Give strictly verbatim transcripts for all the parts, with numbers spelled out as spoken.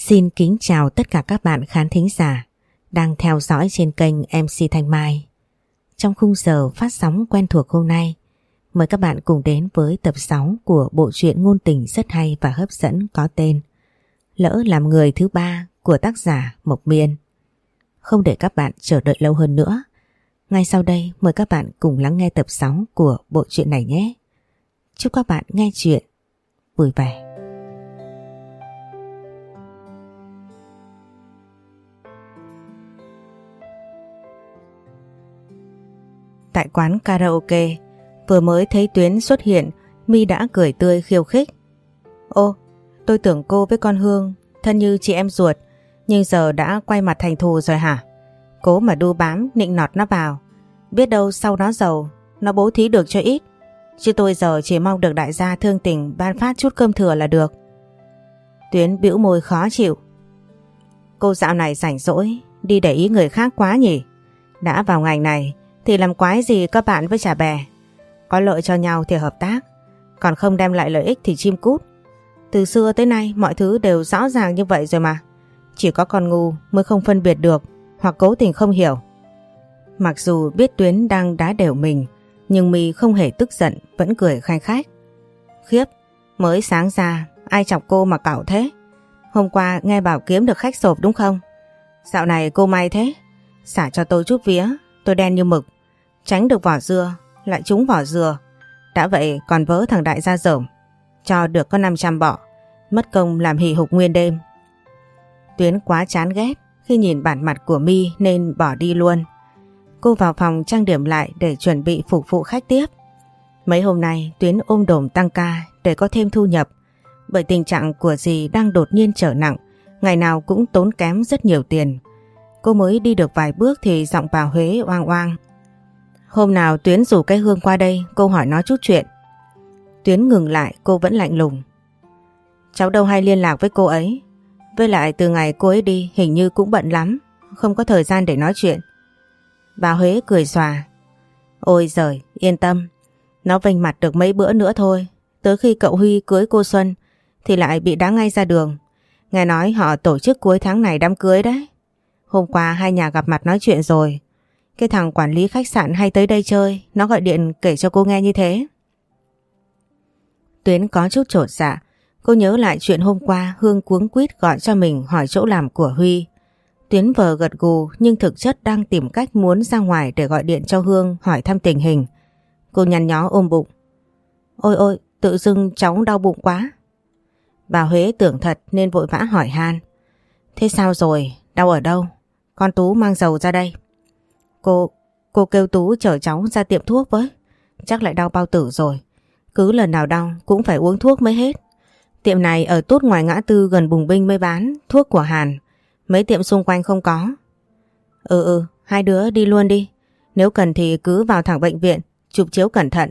Xin kính chào tất cả các bạn khán thính giả đang theo dõi trên kênh em xê Thanh Mai. Trong khung giờ phát sóng quen thuộc hôm nay, mời các bạn cùng đến với tập sáu của bộ truyện ngôn tình rất hay và hấp dẫn có tên Lỡ Làm Người Thứ Ba của tác giả Mộc Miên. Không để các bạn chờ đợi lâu hơn nữa, ngay sau đây mời các bạn cùng lắng nghe tập sáu của bộ truyện này nhé. Chúc các bạn nghe chuyện vui vẻ. Tại quán karaoke, vừa mới thấy Tuyến xuất hiện, My đã cười tươi khiêu khích. Ô, tôi tưởng cô với con Hương thân như chị em ruột, nhưng giờ đã quay mặt thành thù rồi hả? Cố mà đu bám nịnh nọt nó vào, biết đâu sau nó giàu, nó bố thí được cho ít. Chứ tôi giờ chỉ mong được đại gia thương tình ban phát chút cơm thừa là được. Tuyến bĩu môi khó chịu. Cô dạo này rảnh rỗi, đi để ý người khác quá nhỉ? Đã vào ngành này thì làm quái gì các bạn với chả bè. Có lợi cho nhau thì hợp tác, còn không đem lại lợi ích thì chim cút. Từ xưa tới nay mọi thứ đều rõ ràng như vậy rồi mà. Chỉ có con ngu mới không phân biệt được, hoặc cố tình không hiểu. Mặc dù biết Tuyến đang đá đều mình, nhưng My không hề tức giận, vẫn cười khanh khách. Khiếp, mới sáng ra ai chọc cô mà cẩu thế? Hôm qua nghe bảo kiếm được khách sộp đúng không? Dạo này cô may thế. Xả cho tôi chút vía, tôi đen như mực, tránh được vỏ dưa lại trúng vỏ dừa. Đã vậy còn vớ thằng đại gia dởm, cho được có năm trăm bọ, mất công làm hì hục nguyên đêm. Tuyến quá chán ghét khi nhìn bản mặt của My nên bỏ đi luôn. Cô vào phòng trang điểm lại để chuẩn bị phục vụ khách tiếp. Mấy hôm nay Tuyến ôm đồm tăng ca để có thêm thu nhập, bởi tình trạng của dì đang đột nhiên trở nặng, ngày nào cũng tốn kém rất nhiều tiền. Cô mới đi được vài bước thì giọng bà Huế oang oang. Hôm nào Tuyến rủ cái Hương qua đây, cô hỏi nó chút chuyện. Tuyến ngừng lại, cô vẫn lạnh lùng. Cháu đâu hay liên lạc với cô ấy. Với lại từ ngày cô ấy đi hình như cũng bận lắm, không có thời gian để nói chuyện. Bà Huế cười xòa. Ôi giời, yên tâm, nó vênh mặt được mấy bữa nữa thôi. Tới khi cậu Huy cưới cô Xuân thì lại bị đá ngay ra đường. Nghe nói họ tổ chức cuối tháng này đám cưới đấy. Hôm qua hai nhà gặp mặt nói chuyện rồi. Cái thằng quản lý khách sạn hay tới đây chơi, nó gọi điện kể cho cô nghe như thế. Tuyến có chút chột dạ. Cô nhớ lại chuyện hôm qua Hương cuống quýt gọi cho mình hỏi chỗ làm của Huy. Tuyến vờ gật gù nhưng thực chất đang tìm cách muốn ra ngoài để gọi điện cho Hương hỏi thăm tình hình. Cô nhăn nhó ôm bụng. Ôi ôi, tự dưng cháu đau bụng quá. Bà Huế tưởng thật nên vội vã hỏi han. Thế sao rồi? Đau ở đâu? Con Tú mang dầu ra đây. Cô, cô kêu Tú chở cháu ra tiệm thuốc với. Chắc lại đau bao tử rồi. Cứ lần nào đau cũng phải uống thuốc mới hết. Tiệm này ở tút ngoài ngã tư gần Bùng Binh mới bán, thuốc của Hàn. Mấy tiệm xung quanh không có. Ừ ừ, hai đứa đi luôn đi. Nếu cần thì cứ vào thẳng bệnh viện, chụp chiếu cẩn thận.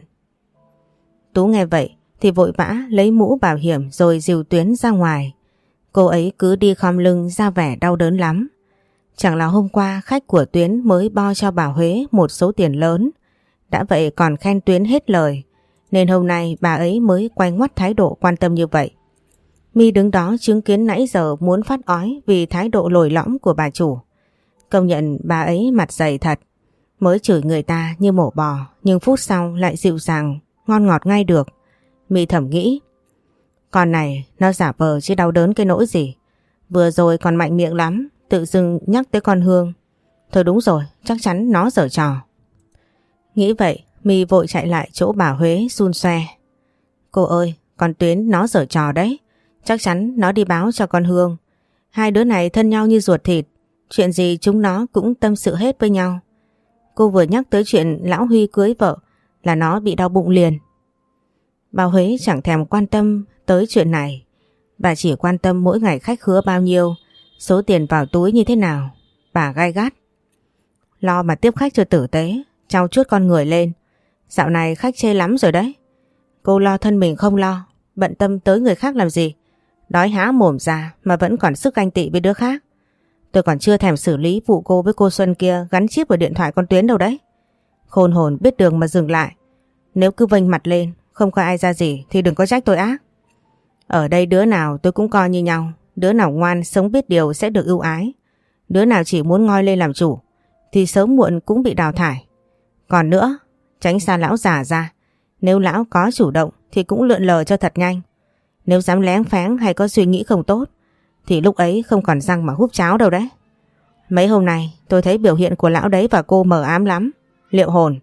Tú nghe vậy thì vội vã lấy mũ bảo hiểm rồi dìu Tuyến ra ngoài. Cô ấy cứ đi khom lưng ra vẻ đau đớn lắm. Chẳng là hôm qua khách của Tuyến mới bo cho bà Huế một số tiền lớn. Đã vậy còn khen Tuyến hết lời, nên hôm nay bà ấy mới quay ngoắt thái độ quan tâm như vậy. My đứng đó chứng kiến nãy giờ muốn phát ói vì thái độ lồi lõm của bà chủ. Công nhận bà ấy mặt dày thật. Mới chửi người ta như mổ bò, nhưng phút sau lại dịu dàng, ngon ngọt ngay được. My thầm nghĩ, con này nó giả vờ chứ đau đớn cái nỗi gì. Vừa rồi còn mạnh miệng lắm, tự dưng nhắc tới con Hương. Thôi đúng rồi, chắc chắn nó giở trò. Nghĩ vậy, My vội chạy lại chỗ bà Huế xun xoe. Cô ơi, con Tuyến nó giở trò đấy. Chắc chắn nó đi báo cho con Hương. Hai đứa này thân nhau như ruột thịt. Chuyện gì chúng nó cũng tâm sự hết với nhau. Cô vừa nhắc tới chuyện lão Huy cưới vợ là nó bị đau bụng liền. Bà Huế chẳng thèm quan tâm tới chuyện này. Bà chỉ quan tâm mỗi ngày khách khứa bao nhiêu, số tiền vào túi như thế nào. Bà gay gắt. Lo mà tiếp khách cho tử tế, trau chuốt con người lên. Dạo này khách chê lắm rồi đấy. Cô lo thân mình không lo, bận tâm tới người khác làm gì. Đói há mồm ra mà vẫn còn sức ganh tị với đứa khác. Tôi còn chưa thèm xử lý vụ cô với cô Xuân kia gắn chip vào điện thoại con Tuyến đâu đấy. Khôn hồn biết đường mà dừng lại. Nếu cứ vênh mặt lên, không coi ai ra gì thì đừng có trách tôi ác. Ở đây đứa nào tôi cũng coi như nhau, Đứa nào ngoan sống biết điều sẽ được ưu ái. Đứa nào chỉ muốn ngoi lên làm chủ thì sớm muộn cũng bị đào thải. Còn nữa, tránh xa lão già ra. Nếu lão có chủ động thì cũng lượn lờ cho thật nhanh. Nếu dám lén phén hay có suy nghĩ không tốt thì lúc ấy không còn răng mà húp cháo đâu đấy. Mấy hôm nay tôi thấy biểu hiện của lão đấy và cô mờ ám lắm. Liệu hồn.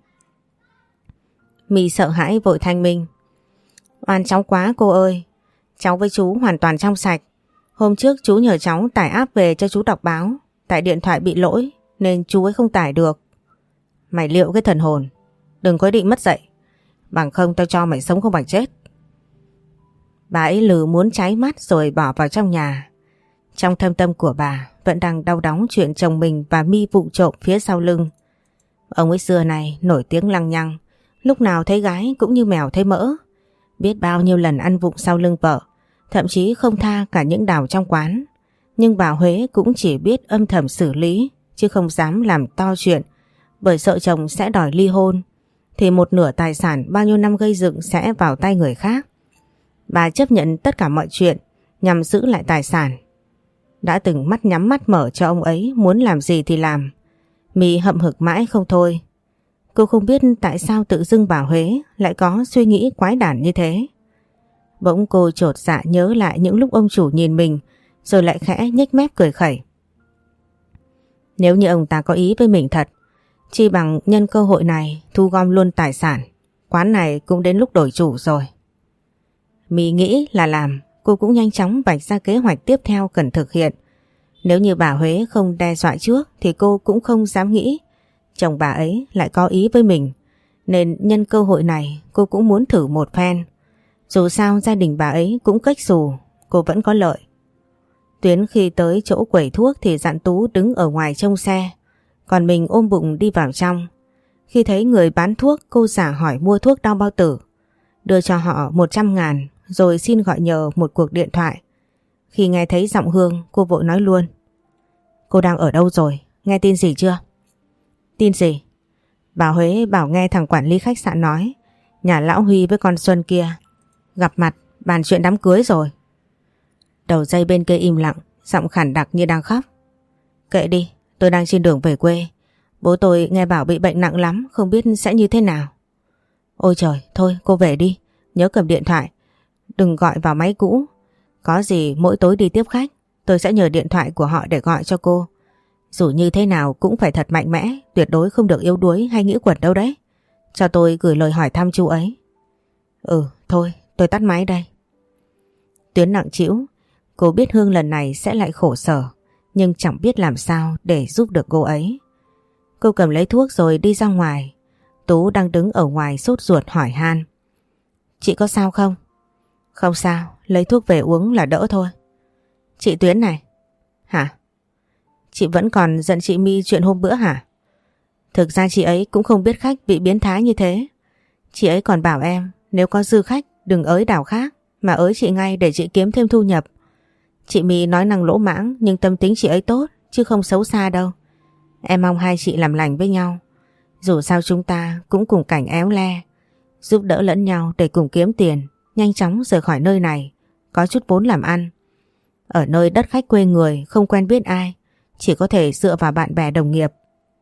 My sợ hãi vội thanh minh. Oan cháu quá cô ơi. Cháu với chú hoàn toàn trong sạch. Hôm trước chú nhờ cháu tải app về cho chú đọc báo. Tại điện thoại bị lỗi nên chú ấy không tải được. Mày liệu cái thần hồn. Đừng có ý định mất dạy. Bằng không tao cho mày sống không bằng chết. Bà ấy lừ muốn cháy mắt rồi bỏ vào trong nhà. Trong thâm tâm của bà vẫn đang đau đáu chuyện chồng mình và My vụng trộm phía sau lưng. Ông ấy xưa này nổi tiếng lăng nhăng. Lúc nào thấy gái cũng như mèo thấy mỡ. Biết bao nhiêu lần ăn vụng sau lưng vợ. Thậm chí không tha cả những đào trong quán. Nhưng bà Huế cũng chỉ biết âm thầm xử lý chứ không dám làm to chuyện. Bởi sợ chồng sẽ đòi ly hôn thì một nửa tài sản bao nhiêu năm gây dựng sẽ vào tay người khác. Bà chấp nhận tất cả mọi chuyện nhằm giữ lại tài sản. Đã từng mắt nhắm mắt mở cho ông ấy muốn làm gì thì làm. My hậm hực mãi không thôi. Cô không biết tại sao tự dưng bà Huế lại có suy nghĩ quái đản như thế. Bỗng cô chột dạ nhớ lại những lúc ông chủ nhìn mình rồi lại khẽ nhếch mép cười khẩy. Nếu như ông ta có ý với mình thật, chi bằng nhân cơ hội này thu gom luôn tài sản. Quán này cũng đến lúc đổi chủ rồi. My nghĩ là làm, cô cũng nhanh chóng vạch ra kế hoạch tiếp theo cần thực hiện. Nếu như bà Huế không đe dọa trước thì cô cũng không dám nghĩ chồng bà ấy lại có ý với mình. Nên nhân cơ hội này cô cũng muốn thử một phen. Dù sao gia đình bà ấy cũng cách xù, cô vẫn có lợi. Tuyến khi tới chỗ quầy thuốc thì dặn Tú đứng ở ngoài trông xe. Còn mình ôm bụng đi vào trong. Khi thấy người bán thuốc cô giả hỏi mua thuốc đau bao tử. Đưa cho họ một trăm ngàn rồi xin gọi nhờ một cuộc điện thoại. Khi nghe thấy giọng Hương cô vội nói luôn. Cô đang ở đâu rồi? Nghe tin gì chưa? Tin gì? Bà Huế bảo nghe thằng quản lý khách sạn nói nhà lão Huy với con Xuân kia gặp mặt bàn chuyện đám cưới rồi. Đầu dây bên kia im lặng, giọng khản đặc như đang khóc. Kệ đi, tôi đang trên đường về quê. Bố tôi nghe bảo bị bệnh nặng lắm, không biết sẽ như thế nào. Ôi trời, thôi cô về đi, nhớ cầm điện thoại. Đừng gọi vào máy cũ. Có gì mỗi tối đi tiếp khách, tôi sẽ nhờ điện thoại của họ để gọi cho cô. Dù như thế nào cũng phải thật mạnh mẽ, tuyệt đối không được yếu đuối hay nghĩ quẩn đâu đấy. Cho tôi gửi lời hỏi thăm chú ấy. Ừ, thôi, tôi tắt máy đây. Tuyến nặng trĩu, cô biết Hương lần này sẽ lại khổ sở, nhưng chẳng biết làm sao để giúp được cô ấy. Cô cầm lấy thuốc rồi đi ra ngoài. Tú đang đứng ở ngoài sốt ruột hỏi han. Chị có sao không? Không sao, lấy thuốc về uống là đỡ thôi. Chị Tuyến này. Hả? Chị vẫn còn giận chị My chuyện hôm bữa hả? Thực ra chị ấy cũng không biết khách bị biến thái như thế. Chị ấy còn bảo em nếu có dư khách đừng ới đảo khác mà ới chị ngay để chị kiếm thêm thu nhập. Chị My nói năng lỗ mãng nhưng tâm tính chị ấy tốt chứ không xấu xa đâu. Em mong hai chị làm lành với nhau. Dù sao chúng ta cũng cùng cảnh éo le, giúp đỡ lẫn nhau để cùng kiếm tiền, nhanh chóng rời khỏi nơi này, có chút vốn làm ăn. Ở nơi đất khách quê người không quen biết ai, chỉ có thể dựa vào bạn bè đồng nghiệp.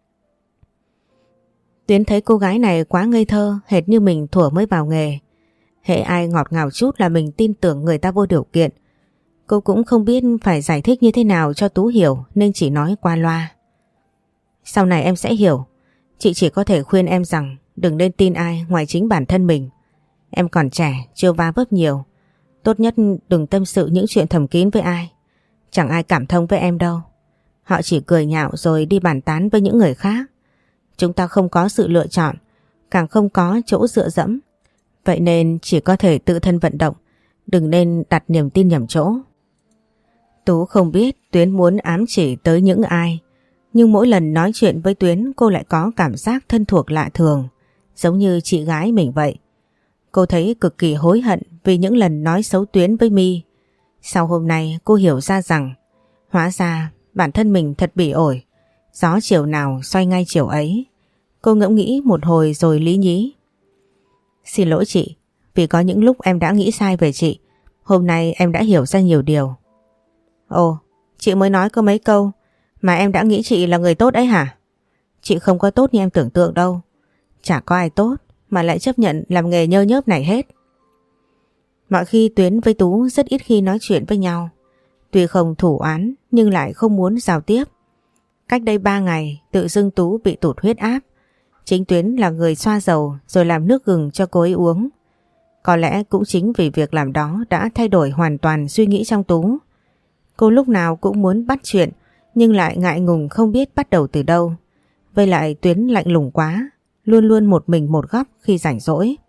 Tuyến thấy cô gái này quá ngây thơ, hệt như mình thuở mới vào nghề. Hễ ai ngọt ngào chút là mình tin tưởng người ta vô điều kiện. Cô cũng không biết phải giải thích như thế nào cho Tú hiểu nên chỉ nói qua loa. Sau này em sẽ hiểu. Chị chỉ có thể khuyên em rằng đừng nên tin ai ngoài chính bản thân mình. Em còn trẻ, chưa va vấp nhiều. Tốt nhất đừng tâm sự những chuyện thầm kín với ai. Chẳng ai cảm thông với em đâu. Họ chỉ cười nhạo rồi đi bàn tán với những người khác. Chúng ta không có sự lựa chọn, càng không có chỗ dựa dẫm. Vậy nên chỉ có thể tự thân vận động, đừng nên đặt niềm tin nhầm chỗ. Tú không biết Tuyến muốn ám chỉ tới những ai, nhưng mỗi lần nói chuyện với Tuyến cô lại có cảm giác thân thuộc lạ thường, giống như chị gái mình vậy. Cô thấy cực kỳ hối hận vì những lần nói xấu Tuyến với My. Sau hôm nay cô hiểu ra rằng hóa ra bản thân mình thật bỉ ổi, gió chiều nào xoay ngay chiều ấy. Cô ngẫm nghĩ một hồi rồi lý nhí. Xin lỗi chị, vì có những lúc em đã nghĩ sai về chị. Hôm nay em đã hiểu ra nhiều điều. Ồ, chị mới nói có mấy câu mà em đã nghĩ chị là người tốt đấy hả? Chị không có tốt như em tưởng tượng đâu. Chả có ai tốt mà lại chấp nhận làm nghề nhơ nhớp này hết. Mọi khi Tuyến với Tú rất ít khi nói chuyện với nhau. Tuy không thù oán nhưng lại không muốn giao tiếp. Cách đây ba ngày tự dưng Tú bị tụt huyết áp. Chính Tuyến là người xoa dầu rồi làm nước gừng cho cô ấy uống. Có lẽ cũng chính vì việc làm đó đã thay đổi hoàn toàn suy nghĩ trong Tú. Cô lúc nào cũng muốn bắt chuyện nhưng lại ngại ngùng không biết bắt đầu từ đâu. Với lại Tuyến lạnh lùng quá, luôn luôn một mình một góc khi rảnh rỗi.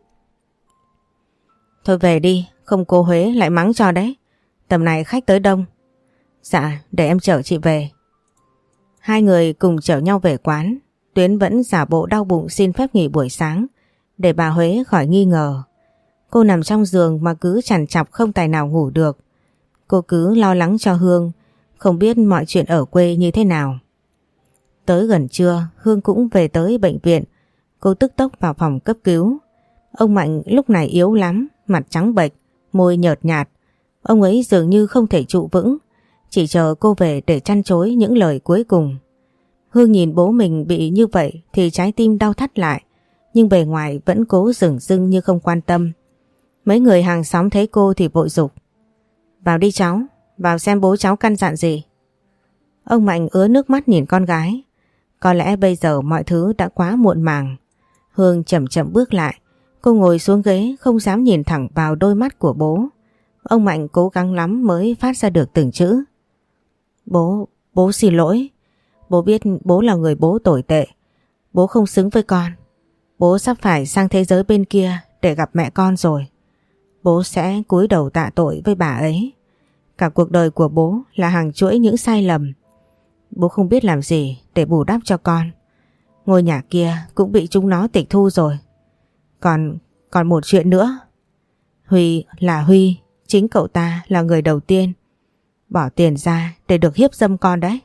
Thôi về đi, không cô Huế lại mắng cho đấy. Tầm này khách tới đông. Dạ, để em chở chị về. Hai người cùng chở nhau về quán. Tuyến vẫn giả bộ đau bụng xin phép nghỉ buổi sáng để bà Huế khỏi nghi ngờ. Cô nằm trong giường mà cứ trằn trọc không tài nào ngủ được. Cô cứ lo lắng cho Hương, không biết mọi chuyện ở quê như thế nào. Tới gần trưa, Hương cũng về tới bệnh viện. Cô tức tốc vào phòng cấp cứu. Ông Mạnh lúc này yếu lắm, mặt trắng bệch, môi nhợt nhạt. Ông ấy dường như không thể trụ vững, chỉ chờ cô về để chăn chối những lời cuối cùng. Hương nhìn bố mình bị như vậy thì trái tim đau thắt lại, nhưng bề ngoài vẫn cố dửng dưng như không quan tâm. Mấy người hàng xóm thấy cô thì vội giục. Vào đi cháu, vào xem bố cháu căn dặn gì. Ông Mạnh ứa nước mắt nhìn con gái. Có lẽ bây giờ mọi thứ đã quá muộn màng. Hương chậm chậm bước lại. Cô ngồi xuống ghế không dám nhìn thẳng vào đôi mắt của bố. Ông Mạnh cố gắng lắm mới phát ra được từng chữ. Bố, bố xin lỗi. Bố biết bố là người bố tồi tệ. Bố không xứng với con. Bố sắp phải sang thế giới bên kia để gặp mẹ con rồi. Bố sẽ cúi đầu tạ tội với bà ấy. Cả cuộc đời của bố là hàng chuỗi những sai lầm. Bố không biết làm gì để bù đắp cho con. Ngôi nhà kia cũng bị chúng nó tịch thu rồi. Còn, còn một chuyện nữa. Huy là Huy, chính cậu ta là người đầu tiên bỏ tiền ra để được hiếp dâm con đấy.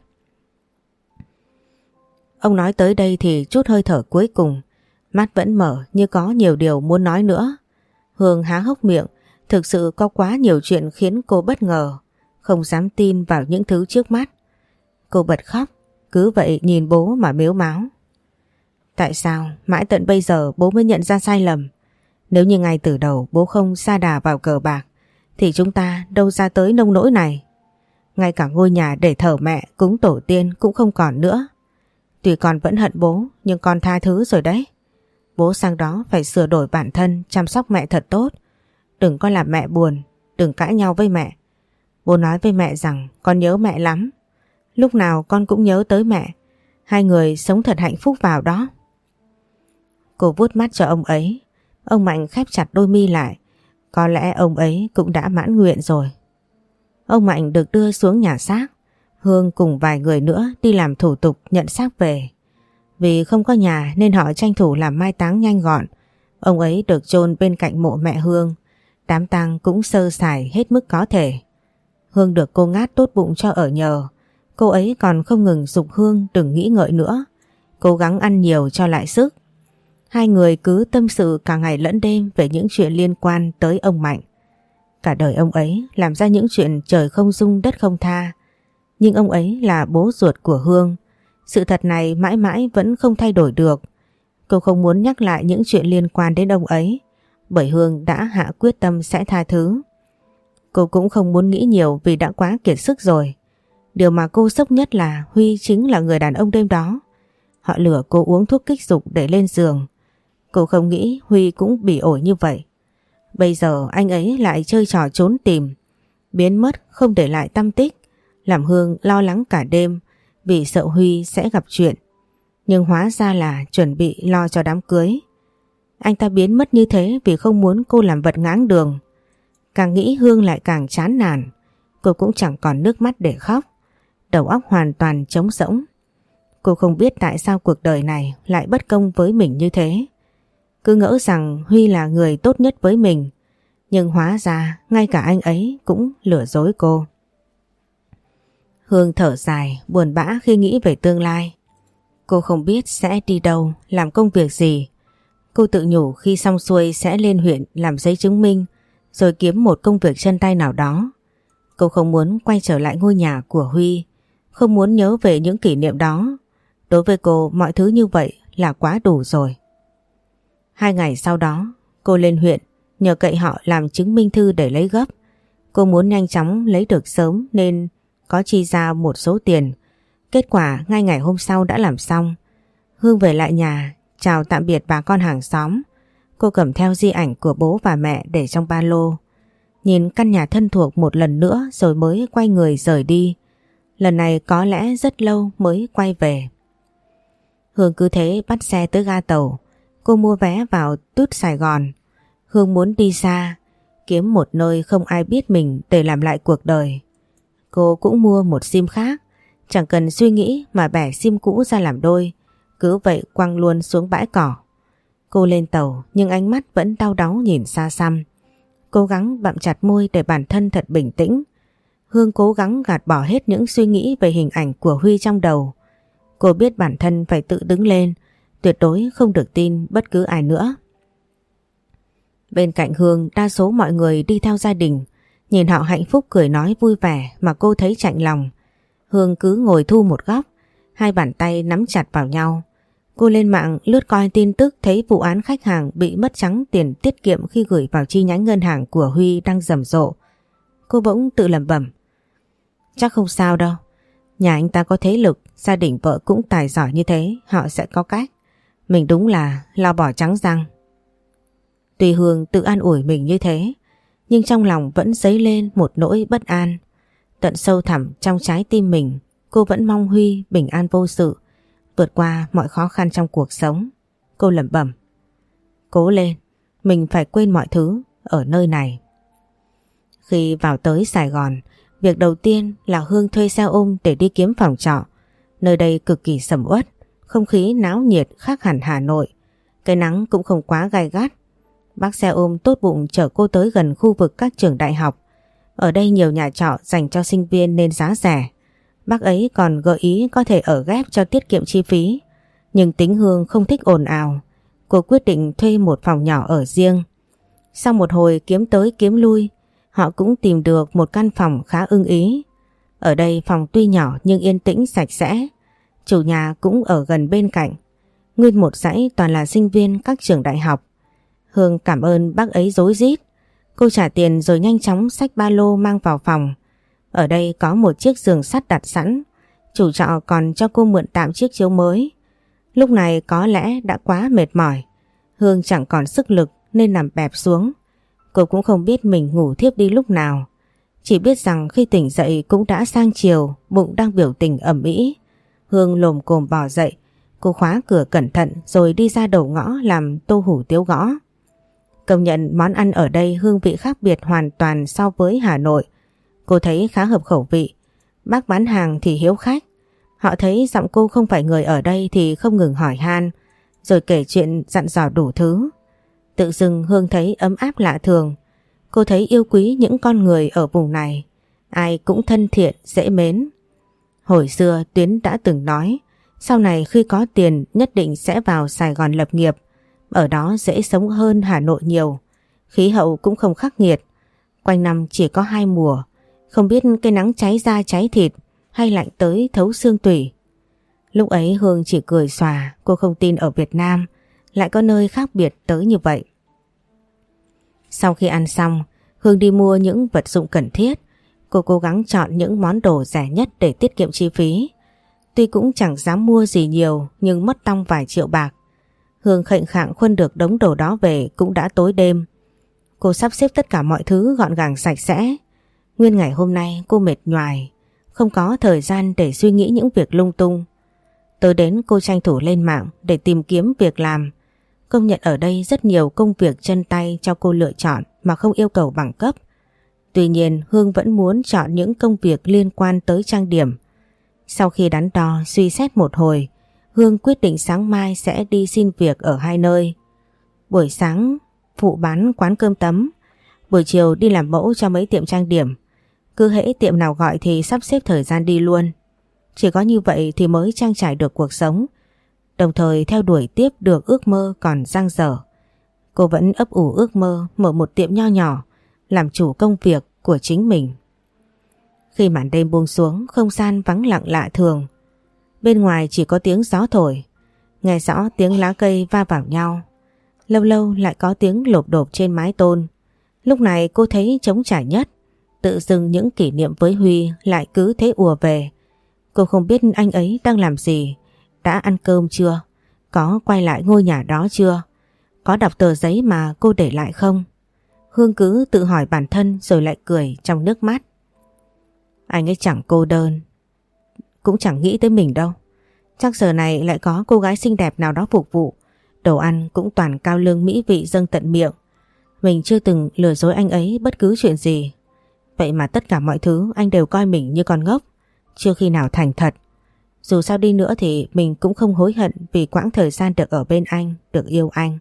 Ông nói tới đây thì chút hơi thở cuối cùng, mắt vẫn mở như có nhiều điều muốn nói nữa. Hương há hốc miệng, thực sự có quá nhiều chuyện khiến cô bất ngờ, không dám tin vào những thứ trước mắt. Cô bật khóc, cứ vậy nhìn bố mà mếu máo. Tại sao mãi tận bây giờ bố mới nhận ra sai lầm? Nếu như ngay từ đầu bố không sa đà vào cờ bạc thì chúng ta đâu ra tới nông nỗi này. Ngay cả ngôi nhà để thờ mẹ cúng tổ tiên cũng không còn nữa. Tuy con vẫn hận bố nhưng con tha thứ rồi đấy. Bố sang đó phải sửa đổi bản thân, chăm sóc mẹ thật tốt. Đừng có làm mẹ buồn, đừng cãi nhau với mẹ. Bố nói với mẹ rằng con nhớ mẹ lắm. Lúc nào con cũng nhớ tới mẹ. Hai người sống thật hạnh phúc vào đó. Cô vuốt mắt cho ông ấy. Ông Mạnh khép chặt đôi mi lại. Có lẽ ông ấy cũng đã mãn nguyện rồi. Ông Mạnh được đưa xuống nhà xác. Hương cùng vài người nữa đi làm thủ tục nhận xác về. Vì không có nhà nên họ tranh thủ làm mai táng nhanh gọn. Ông ấy được chôn bên cạnh mộ mẹ Hương. Đám tang cũng sơ sài hết mức có thể. Hương được cô Ngát tốt bụng cho ở nhờ. Cô ấy còn không ngừng giục Hương đừng nghĩ ngợi nữa, cố gắng ăn nhiều cho lại sức. Hai người cứ tâm sự cả ngày lẫn đêm về những chuyện liên quan tới ông Mạnh. Cả đời ông ấy làm ra những chuyện trời không dung đất không tha. Nhưng ông ấy là bố ruột của Hương. Sự thật này mãi mãi vẫn không thay đổi được. Cô không muốn nhắc lại những chuyện liên quan đến ông ấy, bởi Hương đã hạ quyết tâm sẽ tha thứ. Cô cũng không muốn nghĩ nhiều vì đã quá kiệt sức rồi. Điều mà cô sốc nhất là Huy chính là người đàn ông đêm đó. Họ lừa cô uống thuốc kích dục để lên giường. Cô không nghĩ Huy cũng bị ổi như vậy. Bây giờ anh ấy lại chơi trò trốn tìm, biến mất không để lại tăm tích, làm Hương lo lắng cả đêm vì sợ Huy sẽ gặp chuyện. Nhưng hóa ra là chuẩn bị lo cho đám cưới. Anh ta biến mất như thế vì không muốn cô làm vật ngáng đường. Càng nghĩ Hương lại càng chán nản. Cô cũng chẳng còn nước mắt để khóc. Đầu óc hoàn toàn trống rỗng. Cô không biết tại sao cuộc đời này lại bất công với mình như thế. Cứ ngỡ rằng Huy là người tốt nhất với mình. Nhưng hóa ra ngay cả anh ấy cũng lừa dối cô. Hương thở dài, buồn bã khi nghĩ về tương lai. Cô không biết sẽ đi đâu, làm công việc gì. Cô tự nhủ khi xong xuôi sẽ lên huyện làm giấy chứng minh, rồi kiếm một công việc chân tay nào đó. Cô không muốn quay trở lại ngôi nhà của Huy, không muốn nhớ về những kỷ niệm đó. Đối với cô mọi thứ như vậy là quá đủ rồi. Hai ngày sau đó cô lên huyện nhờ cậy họ làm chứng minh thư để lấy gấp. Cô muốn nhanh chóng lấy được sớm nên có chi ra một số tiền. Kết quả ngay ngày hôm sau đã làm xong. Hương về lại nhà chào tạm biệt bà con hàng xóm. Cô cầm theo di ảnh của bố và mẹ để trong ba lô. Nhìn căn nhà thân thuộc một lần nữa rồi mới quay người rời đi. Lần này có lẽ rất lâu mới quay về. Hương cứ thế bắt xe tới ga tàu. Cô mua vé vào tút Sài Gòn. Hương muốn đi xa, kiếm một nơi không ai biết mình để làm lại cuộc đời. Cô cũng mua một sim khác, chẳng cần suy nghĩ mà bẻ sim cũ ra làm đôi, cứ vậy quăng luôn xuống bãi cỏ. Cô lên tàu nhưng ánh mắt vẫn đau đáu nhìn xa xăm. Cố gắng bặm chặt môi để bản thân thật bình tĩnh. Hương cố gắng gạt bỏ hết những suy nghĩ về hình ảnh của Huy trong đầu. Cô biết bản thân phải tự đứng lên, tuyệt đối không được tin bất cứ ai nữa. Bên cạnh Hương đa số mọi người đi theo gia đình. Nhìn họ hạnh phúc cười nói vui vẻ mà cô thấy chạnh lòng. Hương cứ ngồi thu một góc, hai bàn tay nắm chặt vào nhau. Cô lên mạng lướt coi tin tức thấy vụ án khách hàng bị mất trắng tiền tiết kiệm khi gửi vào chi nhánh ngân hàng của Huy đang rầm rộ. Cô bỗng tự lẩm bẩm. Chắc không sao đâu. Nhà anh ta có thế lực, gia đình vợ cũng tài giỏi như thế, họ sẽ có cách. Mình đúng là lo bỏ trắng răng. Tuy Hương tự an ủi mình như thế, nhưng trong lòng vẫn dấy lên một nỗi bất an. Tận sâu thẳm trong trái tim mình, cô vẫn mong Huy bình an vô sự, vượt qua mọi khó khăn trong cuộc sống. Cô lẩm bẩm. Cố lên, mình phải quên mọi thứ ở nơi này. Khi vào tới Sài Gòn, việc đầu tiên là Hương thuê xe ôm để đi kiếm phòng trọ. Nơi đây cực kỳ sầm uất, không khí náo nhiệt khác hẳn Hà Nội. Cái nắng cũng không quá gay gắt. Bác xe ôm tốt bụng chở cô tới gần khu vực các trường đại học. Ở đây nhiều nhà trọ dành cho sinh viên nên giá rẻ. Bác ấy còn gợi ý có thể ở ghép cho tiết kiệm chi phí. Nhưng tính Hương không thích ồn ào. Cô quyết định thuê một phòng nhỏ ở riêng. Sau một hồi kiếm tới kiếm lui, họ cũng tìm được một căn phòng khá ưng ý. Ở đây phòng tuy nhỏ nhưng yên tĩnh sạch sẽ. Chủ nhà cũng ở gần bên cạnh. Nguyên một dãy toàn là sinh viên các trường đại học. Hương cảm ơn bác ấy rối rít. Cô trả tiền rồi nhanh chóng xách ba lô mang vào phòng. Ở đây có một chiếc giường sắt đặt sẵn. Chủ trọ còn cho cô mượn tạm chiếc chiếu mới. Lúc này có lẽ đã quá mệt mỏi. Hương chẳng còn sức lực nên nằm bẹp xuống. Cô cũng không biết mình ngủ thiếp đi lúc nào. Chỉ biết rằng khi tỉnh dậy cũng đã sang chiều, bụng đang biểu tình ầm ĩ. Hương lồm cồm bò dậy. Cô khóa cửa cẩn thận rồi đi ra đầu ngõ làm tô hủ tiếu gõ. Công nhận món ăn ở đây hương vị khác biệt hoàn toàn so với Hà Nội. Cô thấy khá hợp khẩu vị. Bác bán hàng thì hiếu khách. Họ thấy giọng cô không phải người ở đây thì không ngừng hỏi han, rồi kể chuyện dặn dò đủ thứ. Tự dưng Hương thấy ấm áp lạ thường. Cô thấy yêu quý những con người ở vùng này. Ai cũng thân thiện, dễ mến. Hồi xưa Tuyến đã từng nói, sau này khi có tiền nhất định sẽ vào Sài Gòn lập nghiệp. Ở đó dễ sống hơn Hà Nội nhiều. Khí hậu cũng không khắc nghiệt. Quanh năm chỉ có hai mùa. Không biết cái nắng cháy da cháy thịt hay lạnh tới thấu xương tủy. Lúc ấy Hương chỉ cười xòa. Cô không tin ở Việt Nam lại có nơi khác biệt tới như vậy. Sau khi ăn xong, Hương đi mua những vật dụng cần thiết. Cô cố gắng chọn những món đồ rẻ nhất để tiết kiệm chi phí. Tuy cũng chẳng dám mua gì nhiều nhưng mất tong vài triệu bạc. Hương khệnh khạng khuân được đống đồ đó về cũng đã tối đêm. Cô sắp xếp tất cả mọi thứ gọn gàng sạch sẽ. Nguyên ngày hôm nay cô mệt nhoài, không có thời gian để suy nghĩ những việc lung tung. Tới đến cô tranh thủ lên mạng để tìm kiếm việc làm. Công nhận ở đây rất nhiều công việc chân tay cho cô lựa chọn mà không yêu cầu bằng cấp. Tuy nhiên Hương vẫn muốn chọn những công việc liên quan tới trang điểm. Sau khi đắn đo suy xét một hồi, Hương quyết định sáng mai sẽ đi xin việc ở hai nơi. Buổi sáng phụ bán quán cơm tấm, buổi chiều đi làm mẫu cho mấy tiệm trang điểm. Cứ hễ tiệm nào gọi thì sắp xếp thời gian đi luôn. Chỉ có như vậy thì mới trang trải được cuộc sống, đồng thời theo đuổi tiếp được ước mơ còn dang dở. Cô vẫn ấp ủ ước mơ mở một tiệm nho nhỏ, làm chủ công việc của chính mình. Khi màn đêm buông xuống, không gian vắng lặng lạ thường. Bên ngoài chỉ có tiếng gió thổi, nghe rõ tiếng lá cây va vào nhau. Lâu lâu lại có tiếng lộp độp trên mái tôn. Lúc này cô thấy trống trải nhất. Tự dưng những kỷ niệm với Huy lại cứ thế ùa về. Cô không biết anh ấy đang làm gì, đã ăn cơm chưa, có quay lại ngôi nhà đó chưa, có đọc tờ giấy mà cô để lại không. Hương cứ tự hỏi bản thân rồi lại cười trong nước mắt. Anh ấy chẳng cô đơn, cũng chẳng nghĩ tới mình đâu. Chắc giờ này lại có cô gái xinh đẹp nào đó phục vụ. Đồ ăn cũng toàn cao lương mỹ vị dâng tận miệng. Mình chưa từng lừa dối anh ấy bất cứ chuyện gì. Vậy mà tất cả mọi thứ anh đều coi mình như con ngốc, chưa khi nào thành thật. Dù sao đi nữa thì mình cũng không hối hận vì quãng thời gian được ở bên anh, được yêu anh.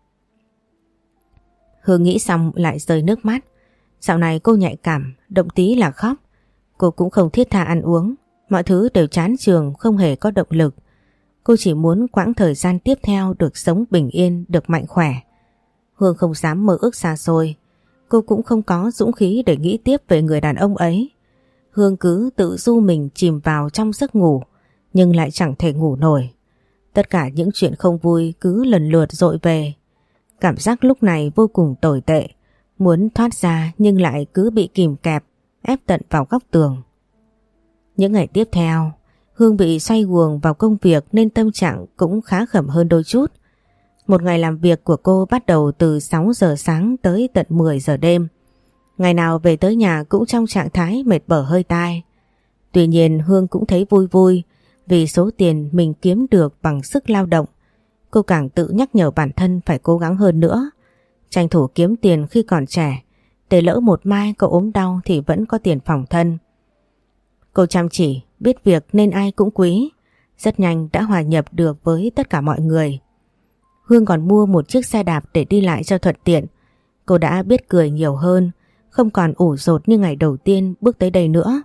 Hương nghĩ xong lại rơi nước mắt. Dạo này cô nhạy cảm, động tí là khóc. Cô cũng không thiết tha ăn uống, mọi thứ đều chán chường, không hề có động lực. Cô chỉ muốn quãng thời gian tiếp theo được sống bình yên, được mạnh khỏe. Hương không dám mơ ước xa xôi. Cô cũng không có dũng khí để nghĩ tiếp về người đàn ông ấy. Hương cứ tự du mình chìm vào trong giấc ngủ, nhưng lại chẳng thể ngủ nổi. Tất cả những chuyện không vui cứ lần lượt dội về. Cảm giác lúc này vô cùng tồi tệ. Muốn thoát ra nhưng lại cứ bị kìm kẹp, ép tận vào góc tường. Những ngày tiếp theo, Hương bị xoay guồng vào công việc nên tâm trạng cũng khá khẩm hơn đôi chút. Một ngày làm việc của cô bắt đầu từ sáu giờ sáng tới tận mười giờ đêm. Ngày nào về tới nhà cũng trong trạng thái mệt bở hơi tai. Tuy nhiên Hương cũng thấy vui vui vì số tiền mình kiếm được bằng sức lao động. Cô càng tự nhắc nhở bản thân phải cố gắng hơn nữa. Tranh thủ kiếm tiền khi còn trẻ, để lỡ một mai cậu ốm đau thì vẫn có tiền phòng thân. Cô chăm chỉ, biết việc nên ai cũng quý. Rất nhanh đã hòa nhập được với tất cả mọi người. Hương còn mua một chiếc xe đạp để đi lại cho thuận tiện. Cô đã biết cười nhiều hơn, không còn ủ rột như ngày đầu tiên bước tới đây nữa.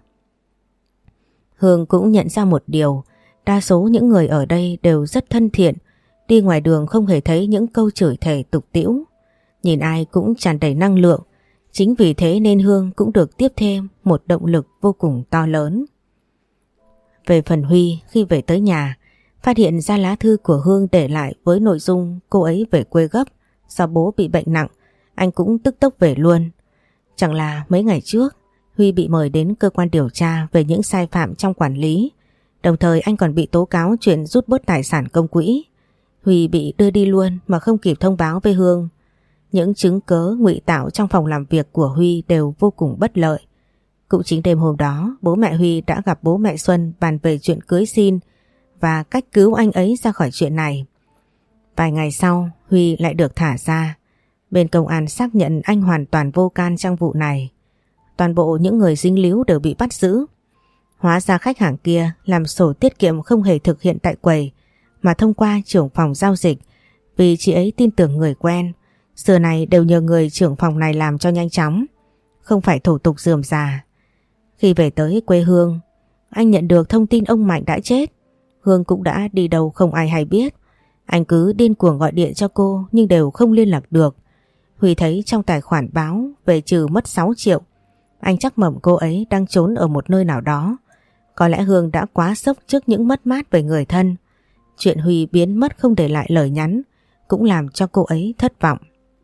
Hương cũng nhận ra một điều, đa số những người ở đây đều rất thân thiện, đi ngoài đường không hề thấy những câu chửi thề tục tĩu. Nhìn ai cũng tràn đầy năng lượng, chính vì thế nên Hương cũng được tiếp thêm một động lực vô cùng to lớn. Về phần Huy, khi về tới nhà, phát hiện ra lá thư của Hương để lại với nội dung cô ấy về quê gấp do bố bị bệnh nặng, anh cũng tức tốc về luôn. Chẳng là mấy ngày trước, Huy bị mời đến cơ quan điều tra về những sai phạm trong quản lý, đồng thời anh còn bị tố cáo chuyện rút bớt tài sản công quỹ. Huy bị đưa đi luôn mà không kịp thông báo với Hương. Những chứng cớ ngụy tạo trong phòng làm việc của Huy đều vô cùng bất lợi. Cũng chính đêm hôm đó, bố mẹ Huy đã gặp bố mẹ Xuân bàn về chuyện cưới xin và cách cứu anh ấy ra khỏi chuyện này. Vài ngày sau, Huy lại được thả ra. Bên công an xác nhận anh hoàn toàn vô can trong vụ này. Toàn bộ những người dính líu đều bị bắt giữ. Hóa ra khách hàng kia làm sổ tiết kiệm không hề thực hiện tại quầy, mà thông qua trưởng phòng giao dịch, vì chị ấy tin tưởng người quen. Xưa này đều nhờ người trưởng phòng này làm cho nhanh chóng, không phải thủ tục rườm rà. Khi về tới quê Hương, anh nhận được thông tin ông Mạnh đã chết. Hương cũng đã đi đâu không ai hay biết. Anh cứ điên cuồng gọi điện cho cô nhưng đều không liên lạc được. Huy thấy trong tài khoản báo về trừ mất sáu triệu. Anh chắc mẩm cô ấy đang trốn ở một nơi nào đó. Có lẽ Hương đã quá sốc trước những mất mát về người thân. Chuyện Huy biến mất không để lại lời nhắn cũng làm cho cô ấy thất vọng.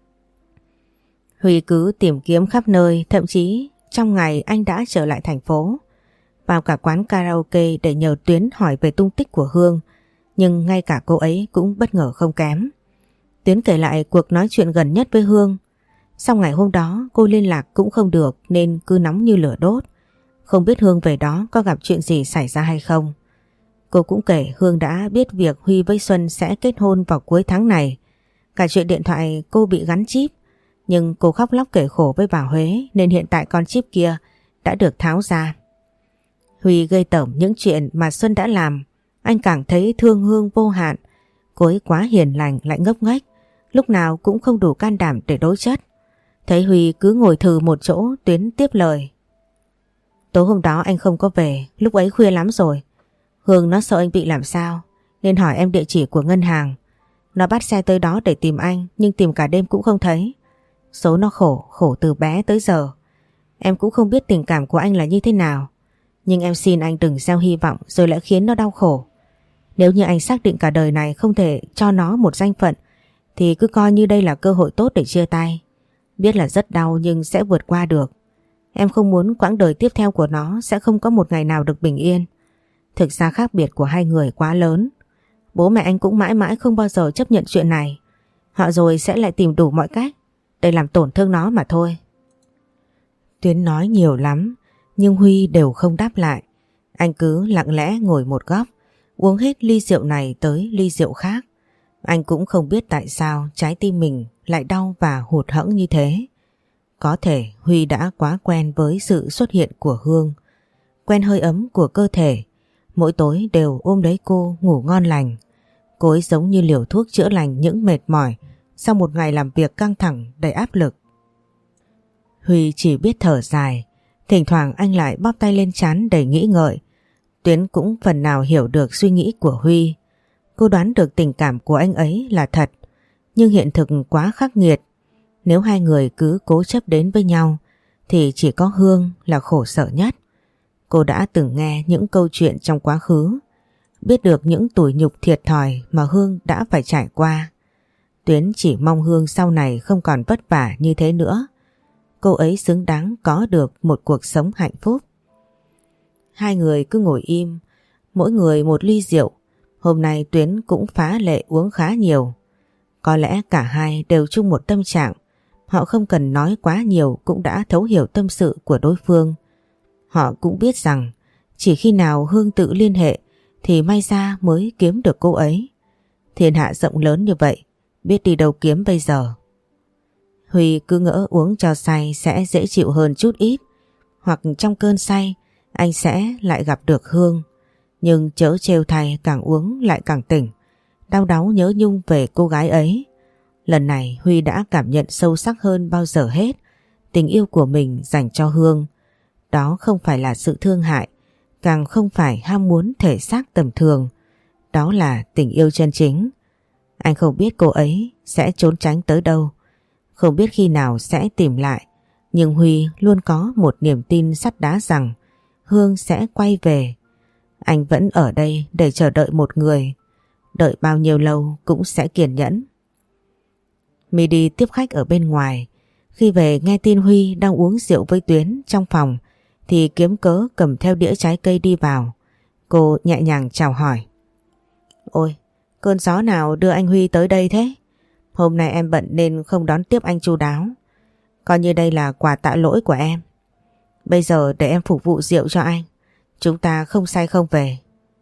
Huy cứ tìm kiếm khắp nơi, thậm chí trong ngày anh đã trở lại thành phố, vào cả quán karaoke để nhờ Tuyến hỏi về tung tích của Hương, nhưng ngay cả cô ấy cũng bất ngờ không kém. Tuyến kể lại cuộc nói chuyện gần nhất với Hương. Sau ngày hôm đó cô liên lạc cũng không được nên cứ nóng như lửa đốt. Không biết Hương về đó có gặp chuyện gì xảy ra hay không. Cô cũng kể Hương đã biết việc Huy với Xuân sẽ kết hôn vào cuối tháng này. Cả chuyện điện thoại cô bị gắn chip, nhưng cô khóc lóc kể khổ với bà Huế nên hiện tại con chip kia đã được tháo ra. Huy gây tởm những chuyện mà Xuân đã làm. Anh càng thấy thương Hương vô hạn. Cô ấy quá hiền lành lại ngốc nghếch, lúc nào cũng không đủ can đảm để đối chất. Thấy Huy cứ ngồi thừ một chỗ, Tuyến tiếp lời. Tối hôm đó anh không có về, lúc ấy khuya lắm rồi. Hương nó sợ anh bị làm sao nên hỏi em địa chỉ của ngân hàng. Nó bắt xe tới đó để tìm anh nhưng tìm cả đêm cũng không thấy. Số nó khổ, khổ từ bé tới giờ. Em cũng không biết tình cảm của anh là như thế nào, nhưng em xin anh đừng gieo hy vọng rồi lại khiến nó đau khổ. Nếu như anh xác định cả đời này không thể cho nó một danh phận thì cứ coi như đây là cơ hội tốt để chia tay. Biết là rất đau nhưng sẽ vượt qua được. Em không muốn quãng đời tiếp theo của nó sẽ không có một ngày nào được bình yên. Thực ra khác biệt của hai người quá lớn. Bố mẹ anh cũng mãi mãi không bao giờ chấp nhận chuyện này. Họ rồi sẽ lại tìm đủ mọi cách để làm tổn thương nó mà thôi. Tuyến nói nhiều lắm nhưng Huy đều không đáp lại. Anh cứ lặng lẽ ngồi một góc, uống hết ly rượu này tới ly rượu khác. Anh cũng không biết tại sao trái tim mình lại đau và hụt hẫng như thế. Có thể Huy đã quá quen với sự xuất hiện của Hương, quen hơi ấm của cơ thể. Mỗi tối đều ôm lấy cô ngủ ngon lành. Cô ấy giống như liều thuốc chữa lành những mệt mỏi sau một ngày làm việc căng thẳng đầy áp lực. Huy chỉ biết thở dài, thỉnh thoảng anh lại bóp tay lên trán đầy nghĩ ngợi. Tuyến cũng phần nào hiểu được suy nghĩ của Huy. Cô đoán được tình cảm của anh ấy là thật, nhưng hiện thực quá khắc nghiệt. Nếu hai người cứ cố chấp đến với nhau thì chỉ có Hương là khổ sở nhất. Cô đã từng nghe những câu chuyện trong quá khứ, biết được những tủi nhục thiệt thòi mà Hương đã phải trải qua. Tuyến chỉ mong Hương sau này không còn vất vả như thế nữa. Cô ấy xứng đáng có được một cuộc sống hạnh phúc. Hai người cứ ngồi im, mỗi người một ly rượu. Hôm nay Tuyến cũng phá lệ uống khá nhiều. Có lẽ cả hai đều chung một tâm trạng. Họ không cần nói quá nhiều cũng đã thấu hiểu tâm sự của đối phương. Họ cũng biết rằng chỉ khi nào Hương tự liên hệ thì may ra mới kiếm được cô ấy. Thiên hạ rộng lớn như vậy, biết đi đâu kiếm bây giờ. Huy cứ ngỡ uống cho say sẽ dễ chịu hơn chút ít, hoặc trong cơn say anh sẽ lại gặp được Hương. Nhưng chớ trêu thay, càng uống lại càng tỉnh, đau đáu nhớ nhung về cô gái ấy. Lần này Huy đã cảm nhận sâu sắc hơn bao giờ hết tình yêu của mình dành cho Hương. Đó không phải là sự thương hại, càng không phải ham muốn thể xác tầm thường. Đó là tình yêu chân chính. Anh không biết cô ấy sẽ trốn tránh tới đâu, không biết khi nào sẽ tìm lại, nhưng Huy luôn có một niềm tin sắt đá rằng Hương sẽ quay về. Anh vẫn ở đây để chờ đợi một người, đợi bao nhiêu lâu cũng sẽ kiên nhẫn. My đi tiếp khách ở bên ngoài. Khi về nghe tin Huy đang uống rượu với Tuyến trong phòng thì kiếm cớ cầm theo đĩa trái cây đi vào. Cô nhẹ nhàng chào hỏi. Ôi, cơn gió nào đưa anh Huy tới đây thế? Hôm nay em bận nên không đón tiếp anh chu đáo. Coi như đây là quà tạ lỗi của em. Bây giờ để em phục vụ rượu cho anh. Chúng ta không say không về.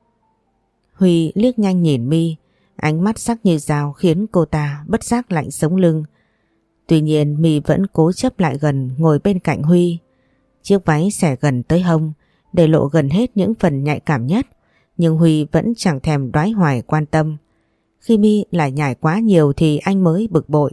Huy liếc nhanh nhìn My, ánh mắt sắc như dao khiến cô ta bất giác lạnh sống lưng. Tuy nhiên My vẫn cố chấp lại gần ngồi bên cạnh Huy. Chiếc váy xẻ gần tới hông, để lộ gần hết những phần nhạy cảm nhất, nhưng Huy vẫn chẳng thèm đoái hoài quan tâm. Khi My lại nhảy quá nhiều thì anh mới bực bội.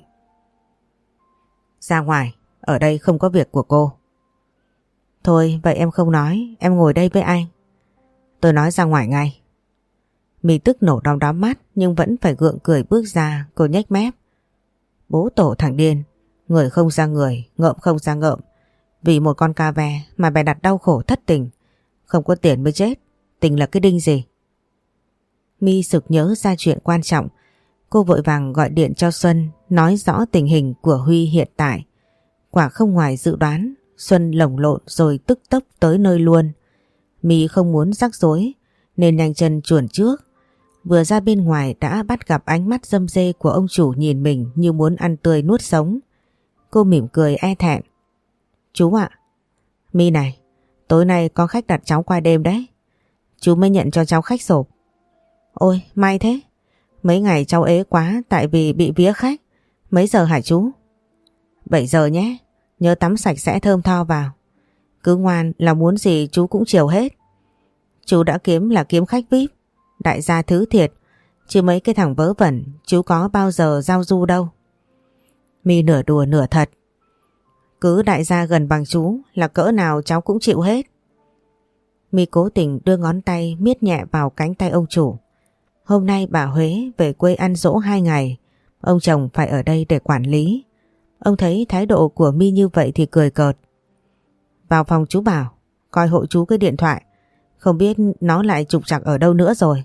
Ra ngoài, ở đây không có việc của cô. Thôi vậy em không nói, em ngồi đây với anh. Tôi nói ra ngoài ngay. My tức nổ đom đóm mắt nhưng vẫn phải gượng cười bước ra. Cô nhếch mép. Bố tổ thằng điên, người không ra người, ngợm không ra ngợm. Vì một con ca ve mà bè đặt đau khổ thất tình. Không có tiền mới chết, tình là cái đinh gì. My sực nhớ ra chuyện quan trọng. Cô vội vàng gọi điện cho Xuân nói rõ tình hình của Huy hiện tại. Quả không ngoài dự đoán, Xuân lồng lộn rồi tức tốc tới nơi luôn. My không muốn rắc rối nên nhanh chân chuồn trước. Vừa ra bên ngoài đã bắt gặp ánh mắt râm rê của ông chủ nhìn mình như muốn ăn tươi nuốt sống. Cô mỉm cười e thẹn. Chú ạ. My này, tối nay có khách đặt cháu qua đêm đấy. Chú mới nhận cho cháu khách sộp. Ôi may thế. Mấy ngày cháu ế quá tại vì bị vía khách. Mấy giờ hả chú? bảy giờ nhé. Nhớ tắm sạch sẽ thơm tho vào. Cứ ngoan là muốn gì chú cũng chiều hết. Chú đã kiếm là kiếm khách vi ai pi. Đại gia thứ thiệt. Chứ mấy cái thằng vớ vẩn chú có bao giờ giao du đâu. My nửa đùa nửa thật. Cứ đại gia gần bằng chú là cỡ nào cháu cũng chịu hết. My cố tình đưa ngón tay miết nhẹ vào cánh tay ông chủ. Hôm nay bà Huế về quê ăn giỗ hai ngày. Ông chồng phải ở đây để quản lý. Ông thấy thái độ của My như vậy thì cười cợt. Vào phòng chú Bảo, coi hộ chú cái điện thoại. Không biết nó lại trục trặc ở đâu nữa rồi.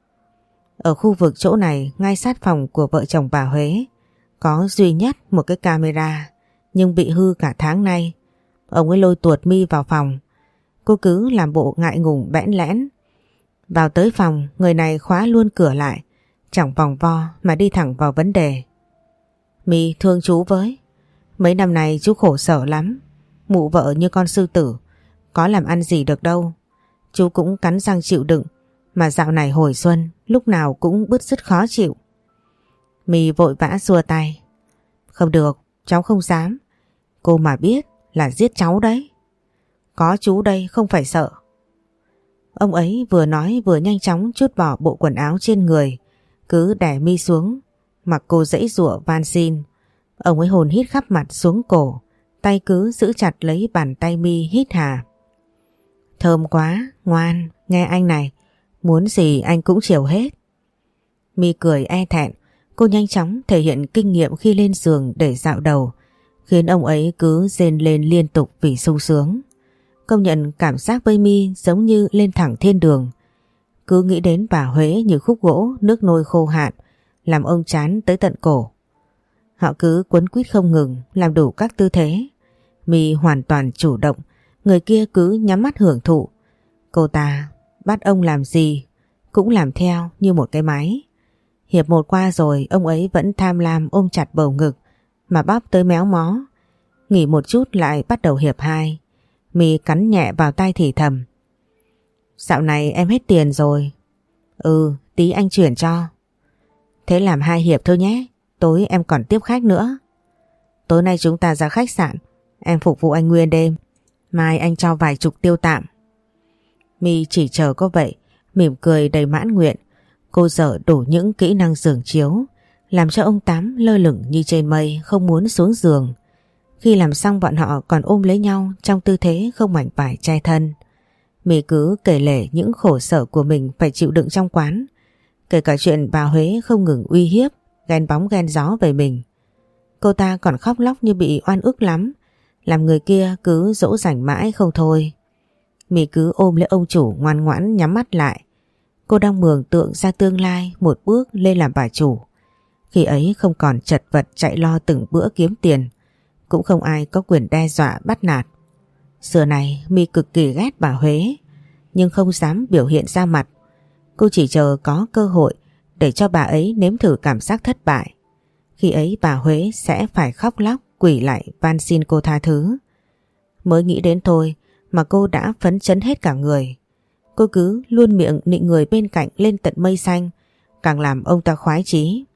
Ở khu vực chỗ này, ngay sát phòng của vợ chồng bà Huế, có duy nhất một cái camera, nhưng bị hư cả tháng nay. Ông ấy lôi tuột My vào phòng. Cô cứ làm bộ ngại ngùng bẽn lẽn. Vào tới phòng, người này khóa luôn cửa lại, chẳng vòng vo mà đi thẳng vào vấn đề. My thương chú với. Mấy năm nay chú khổ sở lắm. Mụ vợ như con sư tử, có làm ăn gì được đâu. Chú cũng cắn răng chịu đựng, mà dạo này hồi xuân lúc nào cũng bứt rứt khó chịu. My vội vã xua tay. Không được, cháu không dám. Cô mà biết là giết cháu đấy. Có chú đây không phải sợ. Ông ấy vừa nói vừa nhanh chóng trút bỏ bộ quần áo trên người, cứ đè My xuống, mặc cô giãy giụa van xin. Ông ấy hồn hít khắp mặt xuống cổ, tay cứ giữ chặt lấy bàn tay My hít hà. Thơm quá, ngoan, nghe anh này, muốn gì anh cũng chiều hết. My cười e thẹn, cô nhanh chóng thể hiện kinh nghiệm khi lên giường để dạo đầu, khiến ông ấy cứ rên lên liên tục vì sung sướng. Công nhận cảm giác với My giống như lên thẳng thiên đường. Cứ nghĩ đến bà Huế như khúc gỗ nước nôi khô hạn, làm ông chán tới tận cổ. Họ cứ quấn quýt không ngừng, làm đủ các tư thế. My hoàn toàn chủ động, người kia cứ nhắm mắt hưởng thụ. Cô ta bắt ông làm gì cũng làm theo như một cái máy. Hiệp một qua rồi, ông ấy vẫn tham lam ôm chặt bầu ngực mà bóp tới méo mó. Nghỉ một chút lại bắt đầu hiệp hai. My cắn nhẹ vào tai thì thầm. Dạo này em hết tiền rồi. Ừ, tí anh chuyển cho. Thế làm hai hiệp thôi nhé, tối em còn tiếp khách nữa. Tối nay chúng ta ra khách sạn, em phục vụ anh nguyên đêm, mai anh cho vài chục tiêu tạm. My chỉ chờ có vậy, mỉm cười đầy mãn nguyện. Cô dở đủ những kỹ năng giường chiếu, làm cho ông Tám lơ lửng như trên mây, không muốn xuống giường. Khi làm xong bọn họ còn ôm lấy nhau trong tư thế không mảnh vải che thân. My cứ kể lể những khổ sở của mình phải chịu đựng trong quán, kể cả chuyện bà Huế không ngừng uy hiếp, ghen bóng ghen gió về mình. Cô ta còn khóc lóc như bị oan ức lắm, làm người kia cứ dỗ dành mãi không thôi. My cứ ôm lấy ông chủ ngoan ngoãn nhắm mắt lại. Cô đang mường tượng ra tương lai một bước lên làm bà chủ. Khi ấy không còn chật vật chạy lo từng bữa kiếm tiền, cũng không ai có quyền đe dọa bắt nạt. Xưa này My cực kỳ ghét bà Huế, nhưng không dám biểu hiện ra mặt. Cô chỉ chờ có cơ hội để cho bà ấy nếm thử cảm giác thất bại. Khi ấy bà Huế sẽ phải khóc lóc quỳ lại van xin cô tha thứ. Mới nghĩ đến thôi mà cô đã phấn chấn hết cả người. Cô cứ luôn miệng nịnh người bên cạnh lên tận mây xanh, càng làm ông ta khoái chí.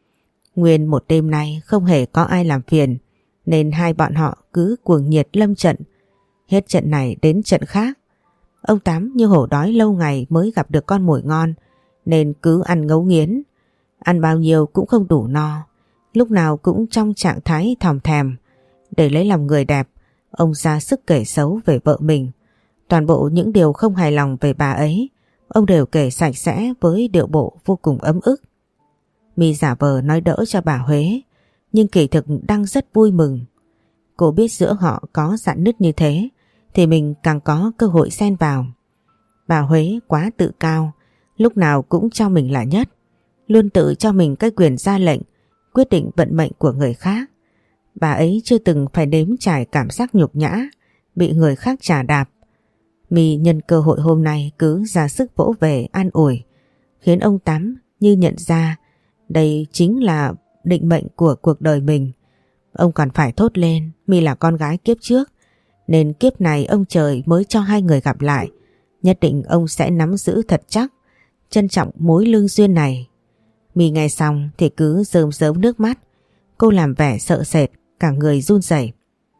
Nguyên một đêm nay không hề có ai làm phiền, nên hai bọn họ cứ cuồng nhiệt lâm trận, hết trận này đến trận khác. Ông Tám như hổ đói lâu ngày mới gặp được con mồi ngon, nên cứ ăn ngấu nghiến. Ăn bao nhiêu cũng không đủ no, lúc nào cũng trong trạng thái thòm thèm. Để lấy lòng người đẹp, ông ra sức kể xấu về vợ mình. Toàn bộ những điều không hài lòng về bà ấy, ông đều kể sạch sẽ với điệu bộ vô cùng ấm ức. My giả vờ nói đỡ cho bà Huế, nhưng kỳ thực đang rất vui mừng. Cô biết giữa họ có rạn nứt như thế, thì mình càng có cơ hội xen vào. Bà Huế quá tự cao, lúc nào cũng cho mình là nhất, luôn tự cho mình cái quyền ra lệnh, quyết định vận mệnh của người khác. Bà ấy chưa từng phải nếm trải cảm giác nhục nhã, bị người khác chà đạp. My nhân cơ hội hôm nay cứ ra sức vỗ về an ủi, khiến ông Tám như nhận ra đây chính là định mệnh của cuộc đời mình. Ông còn phải thốt lên My là con gái kiếp trước, nên kiếp này ông trời mới cho hai người gặp lại. Nhất định ông sẽ nắm giữ thật chắc, trân trọng mối lương duyên này. My nghe xong thì cứ rơm rớm nước mắt. Cô làm vẻ sợ sệt, cả người run rẩy.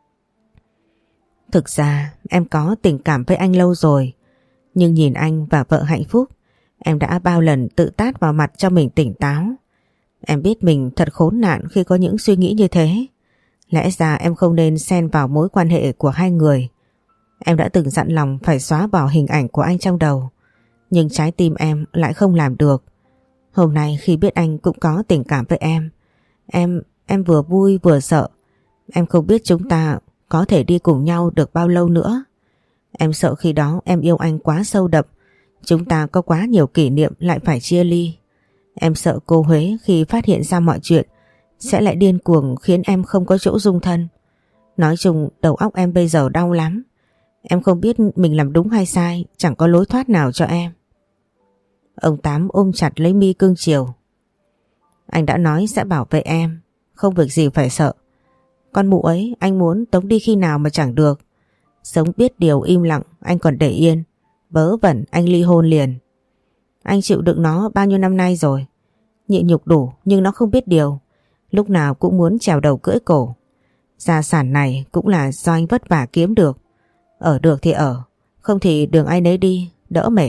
Thực ra em có tình cảm với anh lâu rồi, nhưng nhìn anh và vợ hạnh phúc, em đã bao lần tự tát vào mặt cho mình tỉnh táo. Em biết mình thật khốn nạn khi có những suy nghĩ như thế. Lẽ ra em không nên xen vào mối quan hệ của hai người. Em đã từng dặn lòng phải xóa bỏ hình ảnh của anh trong đầu, nhưng trái tim em lại không làm được. Hôm nay khi biết anh cũng có tình cảm với em, Em, em vừa vui vừa sợ. Em không biết chúng ta có thể đi cùng nhau được bao lâu nữa. Em sợ khi đó em yêu anh quá sâu đậm, chúng ta có quá nhiều kỷ niệm lại phải chia ly. Em sợ cô Huế khi phát hiện ra mọi chuyện sẽ lại điên cuồng khiến em không có chỗ dung thân. Nói chung đầu óc em bây giờ đau lắm. Em không biết mình làm đúng hay sai, chẳng có lối thoát nào cho em. Ông Tám ôm chặt lấy My cưng chiều. Anh đã nói sẽ bảo vệ em, không việc gì phải sợ. Con mụ ấy anh muốn tống đi khi nào mà chẳng được. Sống biết điều im lặng anh còn để yên, vớ vẩn anh ly hôn liền. Anh chịu đựng nó bao nhiêu năm nay rồi, nhịn nhục đủ nhưng nó không biết điều, lúc nào cũng muốn trèo đầu cưỡi cổ. Gia sản này cũng là do anh vất vả kiếm được. Ở được thì ở, không thì đường ai nấy đi, đỡ mệt.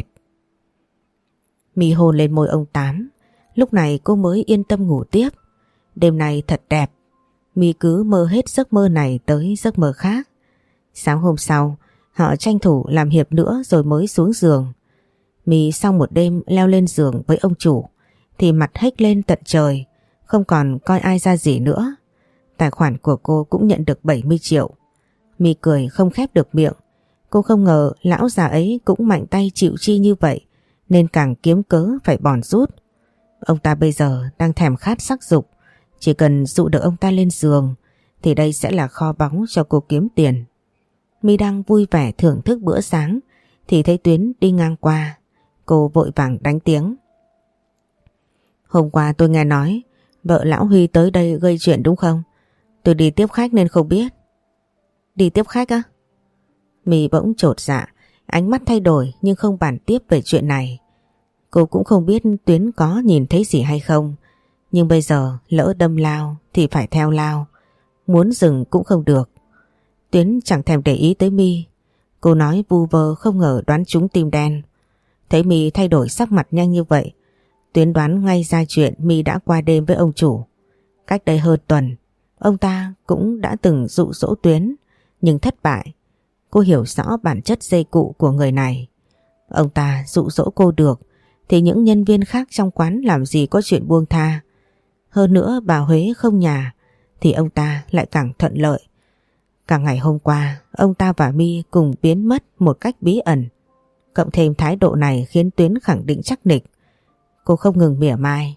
My hôn lên môi ông Tám, lúc này cô mới yên tâm ngủ tiếp. Đêm này thật đẹp, My cứ mơ hết giấc mơ này tới giấc mơ khác. Sáng hôm sau, họ tranh thủ làm hiệp nữa rồi mới xuống giường. My sau một đêm leo lên giường với ông chủ thì mặt hếch lên tận trời, không còn coi ai ra gì nữa. Tài khoản của cô cũng nhận được bảy mươi triệu. My cười không khép được miệng. Cô không ngờ lão già ấy cũng mạnh tay chịu chi như vậy, nên càng kiếm cớ phải bòn rút. Ông ta bây giờ đang thèm khát sắc dục, chỉ cần dụ được ông ta lên giường thì đây sẽ là kho báu cho cô kiếm tiền. My đang vui vẻ thưởng thức bữa sáng thì thấy Tuyến đi ngang qua. Cô vội vàng đánh tiếng. Hôm qua tôi nghe nói vợ lão Huy tới đây gây chuyện đúng không? Tôi đi tiếp khách nên không biết. Đi tiếp khách á? My bỗng chột dạ, ánh mắt thay đổi nhưng không bàn tiếp về chuyện này. Cô cũng không biết Tuyến có nhìn thấy gì hay không, nhưng bây giờ lỡ đâm lao thì phải theo lao, muốn dừng cũng không được. Tuyến chẳng thèm để ý tới My. Cô nói vu vơ không ngờ đoán trúng tim đen. Thấy My thay đổi sắc mặt nhanh như vậy, Tuyến đoán ngay ra chuyện My đã qua đêm với ông chủ. Cách đây hơn tuần, ông ta cũng đã từng dụ dỗ Tuyến nhưng thất bại. Cô hiểu rõ bản chất dây cụ của người này. Ông ta dụ dỗ cô được thì những nhân viên khác trong quán làm gì có chuyện buông tha. Hơn nữa bà Huế không nhà thì ông ta lại càng thuận lợi. Cả ngày hôm qua ông ta và My cùng biến mất một cách bí ẩn. Cộng thêm thái độ này khiến Tuyến khẳng định chắc nịch. Cô không ngừng mỉa mai.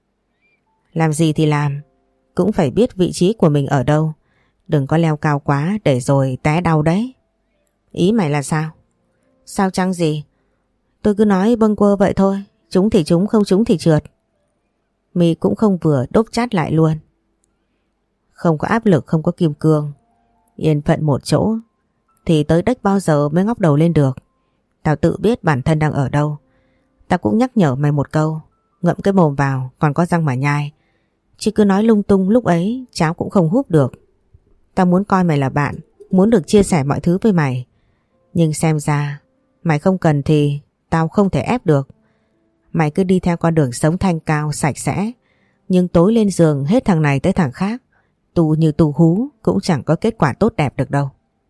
Làm gì thì làm, cũng phải biết vị trí của mình ở đâu. Đừng có leo cao quá để rồi té đau đấy. Ý mày là sao? Sao chăng gì? Tôi cứ nói bâng quơ vậy thôi. Trúng thì trúng, không trúng thì trượt. My cũng không vừa đốp chát lại luôn. Không có áp lực, không có kim cương, yên phận một chỗ thì tới đếch bao giờ mới ngóc đầu lên được. Tao tự biết bản thân đang ở đâu. Tao cũng nhắc nhở mày một câu, ngậm cái mồm vào còn có răng mà nhai. Chứ cứ nói lung tung lúc ấy cháo cũng không húp được. Tao muốn coi mày là bạn, muốn được chia sẻ mọi thứ với mày. Nhưng xem ra mày không cần thì tao không thể ép được. Mày cứ đi theo con đường sống thanh cao sạch sẽ, nhưng tối lên giường hết thằng này tới thằng khác, tù như tù hú cũng chẳng có kết quả tốt đẹp được đâu.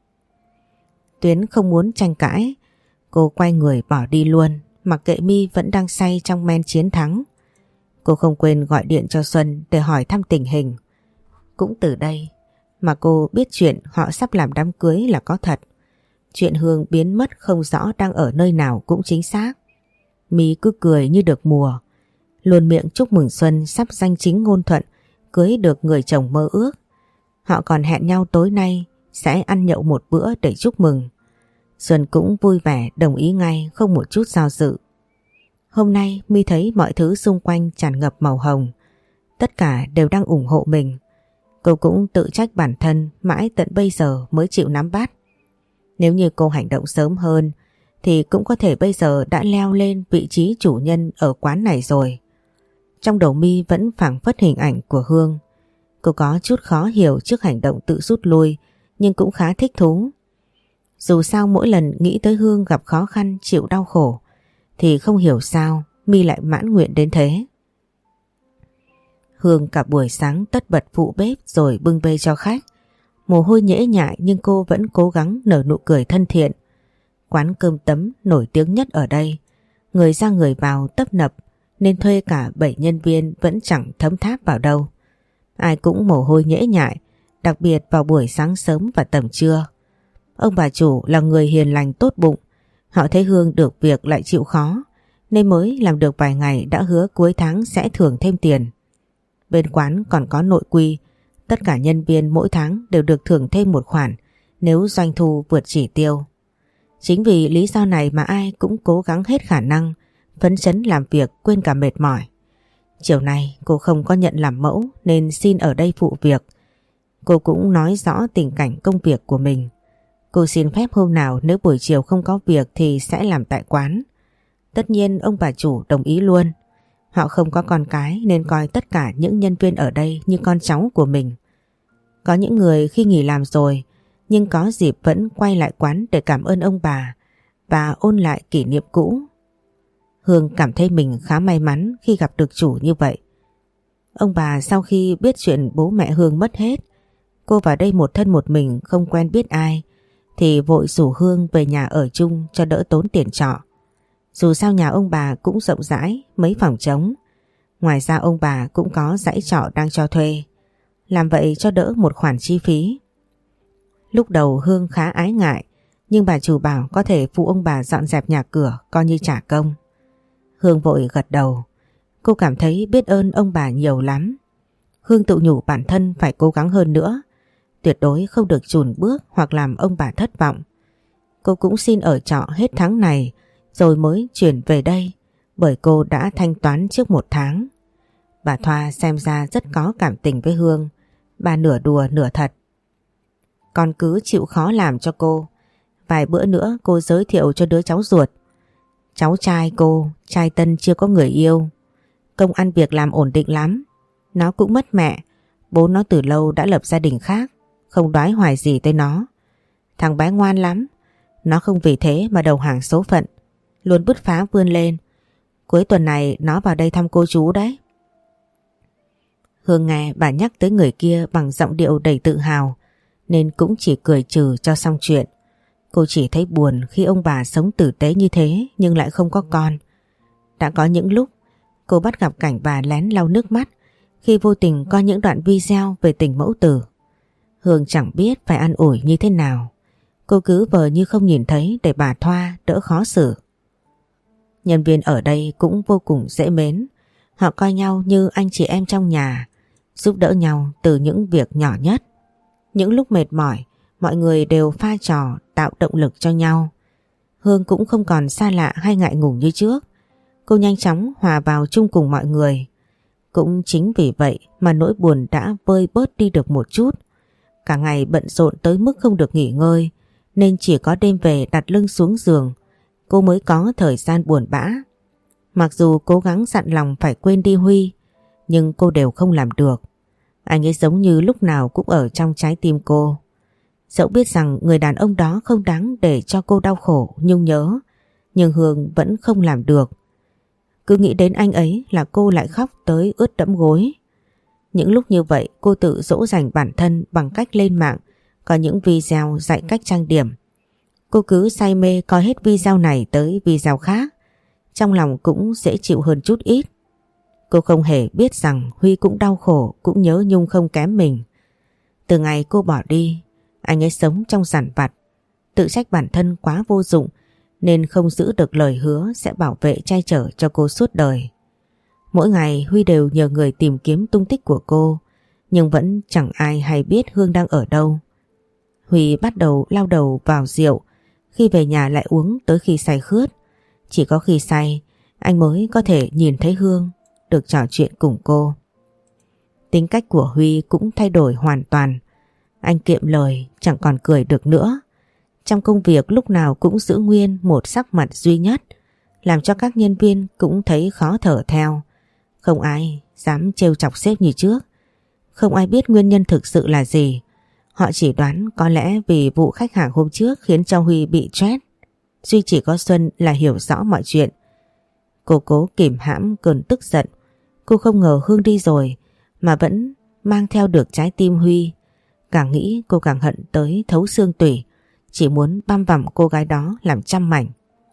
Tuyến không muốn tranh cãi. Cô quay người bỏ đi luôn, mặc kệ My vẫn đang say trong men chiến thắng. Cô không quên gọi điện cho Xuân để hỏi thăm tình hình. Cũng từ đây mà cô biết chuyện họ sắp làm đám cưới là có thật. Chuyện Hương biến mất không rõ đang ở nơi nào cũng chính xác. My cứ cười như được mùa, luôn miệng chúc mừng Xuân sắp danh chính ngôn thuận cưới được người chồng mơ ước. Họ còn hẹn nhau tối nay sẽ ăn nhậu một bữa để chúc mừng. Xuân cũng vui vẻ đồng ý ngay, không một chút do dự. Hôm nay My thấy mọi thứ xung quanh tràn ngập màu hồng. Tất cả đều đang ủng hộ mình. Cô cũng tự trách bản thân mãi tận bây giờ mới chịu nắm bắt. Nếu như cô hành động sớm hơn thì cũng có thể bây giờ đã leo lên vị trí chủ nhân ở quán này rồi. Trong đầu My vẫn phảng phất hình ảnh của Hương. Cô có chút khó hiểu trước hành động tự rút lui, nhưng cũng khá thích thú. Dù sao mỗi lần nghĩ tới Hương gặp khó khăn chịu đau khổ thì không hiểu sao My lại mãn nguyện đến thế. Hương cả buổi sáng tất bật phụ bếp rồi bưng bê cho khách. Mồ hôi nhễ nhại nhưng cô vẫn cố gắng nở nụ cười thân thiện. Quán cơm tấm nổi tiếng nhất ở đây, người ra người vào tấp nập nên thuê cả bảy nhân viên vẫn chẳng thấm tháp vào đâu. Ai cũng mồ hôi nhễ nhại, đặc biệt vào buổi sáng sớm và tầm trưa. Ông bà chủ là người hiền lành tốt bụng, họ thấy Hương được việc lại chịu khó nên mới làm được vài ngày đã hứa cuối tháng sẽ thưởng thêm tiền. Bên quán còn có nội quy, tất cả nhân viên mỗi tháng đều được thưởng thêm một khoản nếu doanh thu vượt chỉ tiêu. Chính vì lý do này mà ai cũng cố gắng hết khả năng, phấn chấn làm việc quên cả mệt mỏi. Chiều nay cô không có nhận làm mẫu nên xin ở đây phụ việc. Cô cũng nói rõ tình cảnh công việc của mình. Cô xin phép hôm nào nếu buổi chiều không có việc thì sẽ làm tại quán. Tất nhiên ông bà chủ đồng ý luôn. Họ không có con cái nên coi tất cả những nhân viên ở đây như con cháu của mình. Có những người khi nghỉ làm rồi nhưng có dịp vẫn quay lại quán để cảm ơn ông bà và ôn lại kỷ niệm cũ. Hương cảm thấy mình khá may mắn khi gặp được chủ như vậy. Ông bà sau khi biết chuyện bố mẹ Hương mất hết, cô vào đây một thân một mình không quen biết ai, thì vội rủ Hương về nhà ở chung cho đỡ tốn tiền trọ. Dù sao nhà ông bà cũng rộng rãi, mấy phòng trống. Ngoài ra ông bà cũng có dãy trọ đang cho thuê. Làm vậy cho đỡ một khoản chi phí. Lúc đầu Hương khá ái ngại, nhưng bà chủ bảo có thể phụ ông bà dọn dẹp nhà cửa coi như trả công. Hương vội gật đầu. Cô cảm thấy biết ơn ông bà nhiều lắm. Hương tự nhủ bản thân phải cố gắng hơn nữa, tuyệt đối không được chùn bước hoặc làm ông bà thất vọng. Cô cũng xin ở trọ hết tháng này rồi mới chuyển về đây, bởi cô đã thanh toán trước một tháng. Bà Thoa xem ra rất có cảm tình với Hương. Bà nửa đùa nửa thật. Con cứ chịu khó làm cho cô. Vài bữa nữa cô giới thiệu cho đứa cháu ruột. Cháu trai cô, trai tân chưa có người yêu. Công ăn việc làm ổn định lắm. Nó cũng mất mẹ. Bố nó từ lâu đã lập gia đình khác, không đoái hoài gì tới nó. Thằng bé ngoan lắm. Nó không vì thế mà đầu hàng số phận, luôn bứt phá vươn lên. Cuối tuần này nó vào đây thăm cô chú đấy. Hương nghe bà nhắc tới người kia bằng giọng điệu đầy tự hào nên cũng chỉ cười trừ cho xong chuyện. Cô chỉ thấy buồn khi ông bà sống tử tế như thế nhưng lại không có con. Đã có những lúc cô bắt gặp cảnh bà lén lau nước mắt khi vô tình coi những đoạn video về tình mẫu tử. Hương chẳng biết phải an ủi như thế nào. Cô cứ vờ như không nhìn thấy để bà Thoa đỡ khó xử. Nhân viên ở đây cũng vô cùng dễ mến. Họ coi nhau như anh chị em trong nhà, giúp đỡ nhau từ những việc nhỏ nhất. Những lúc mệt mỏi, mọi người đều pha trò tạo động lực cho nhau. Hương cũng không còn xa lạ hay ngại ngùng như trước. Cô nhanh chóng hòa vào chung cùng mọi người. Cũng chính vì vậy mà nỗi buồn đã vơi bớt đi được một chút. Cả ngày bận rộn tới mức không được nghỉ ngơi, nên chỉ có đêm về đặt lưng xuống giường, cô mới có thời gian buồn bã. Mặc dù cố gắng dặn lòng phải quên đi Huy, nhưng cô đều không làm được. Anh ấy giống như lúc nào cũng ở trong trái tim cô. Dẫu biết rằng người đàn ông đó không đáng để cho cô đau khổ, nhung nhớ, nhưng Hương vẫn không làm được. Cứ nghĩ đến anh ấy là cô lại khóc tới ướt đẫm gối. Những lúc như vậy cô tự dỗ dành bản thân bằng cách lên mạng có những video dạy cách trang điểm. Cô cứ say mê coi hết video này tới video khác, trong lòng cũng dễ chịu hơn chút ít. Cô không hề biết rằng Huy cũng đau khổ, cũng nhớ Nhung không kém mình. Từ ngày cô bỏ đi, anh ấy sống trong giản vặt, tự trách bản thân quá vô dụng nên không giữ được lời hứa sẽ bảo vệ che chở cho cô suốt đời. Mỗi ngày Huy đều nhờ người tìm kiếm tung tích của cô, nhưng vẫn chẳng ai hay biết Hương đang ở đâu. Huy bắt đầu lao đầu vào rượu, khi về nhà lại uống tới khi say khướt. Chỉ có khi say, anh mới có thể nhìn thấy Hương, được trò chuyện cùng cô. Tính cách của Huy cũng thay đổi hoàn toàn. Anh kiệm lời, chẳng còn cười được nữa. Trong công việc lúc nào cũng giữ nguyên một sắc mặt duy nhất, làm cho các nhân viên cũng thấy khó thở theo. Không ai dám trêu chọc sếp như trước. Không ai biết nguyên nhân thực sự là gì. Họ chỉ đoán có lẽ vì vụ khách hàng hôm trước khiến cho Huy bị stress. Duy chỉ có Xuân là hiểu rõ mọi chuyện. Cô cố kìm hãm cơn tức giận. Cô không ngờ Hương đi rồi mà vẫn mang theo được trái tim Huy. Càng nghĩ cô càng hận tới thấu xương tủy, chỉ muốn băm vằm cô gái đó làm trăm mảnh.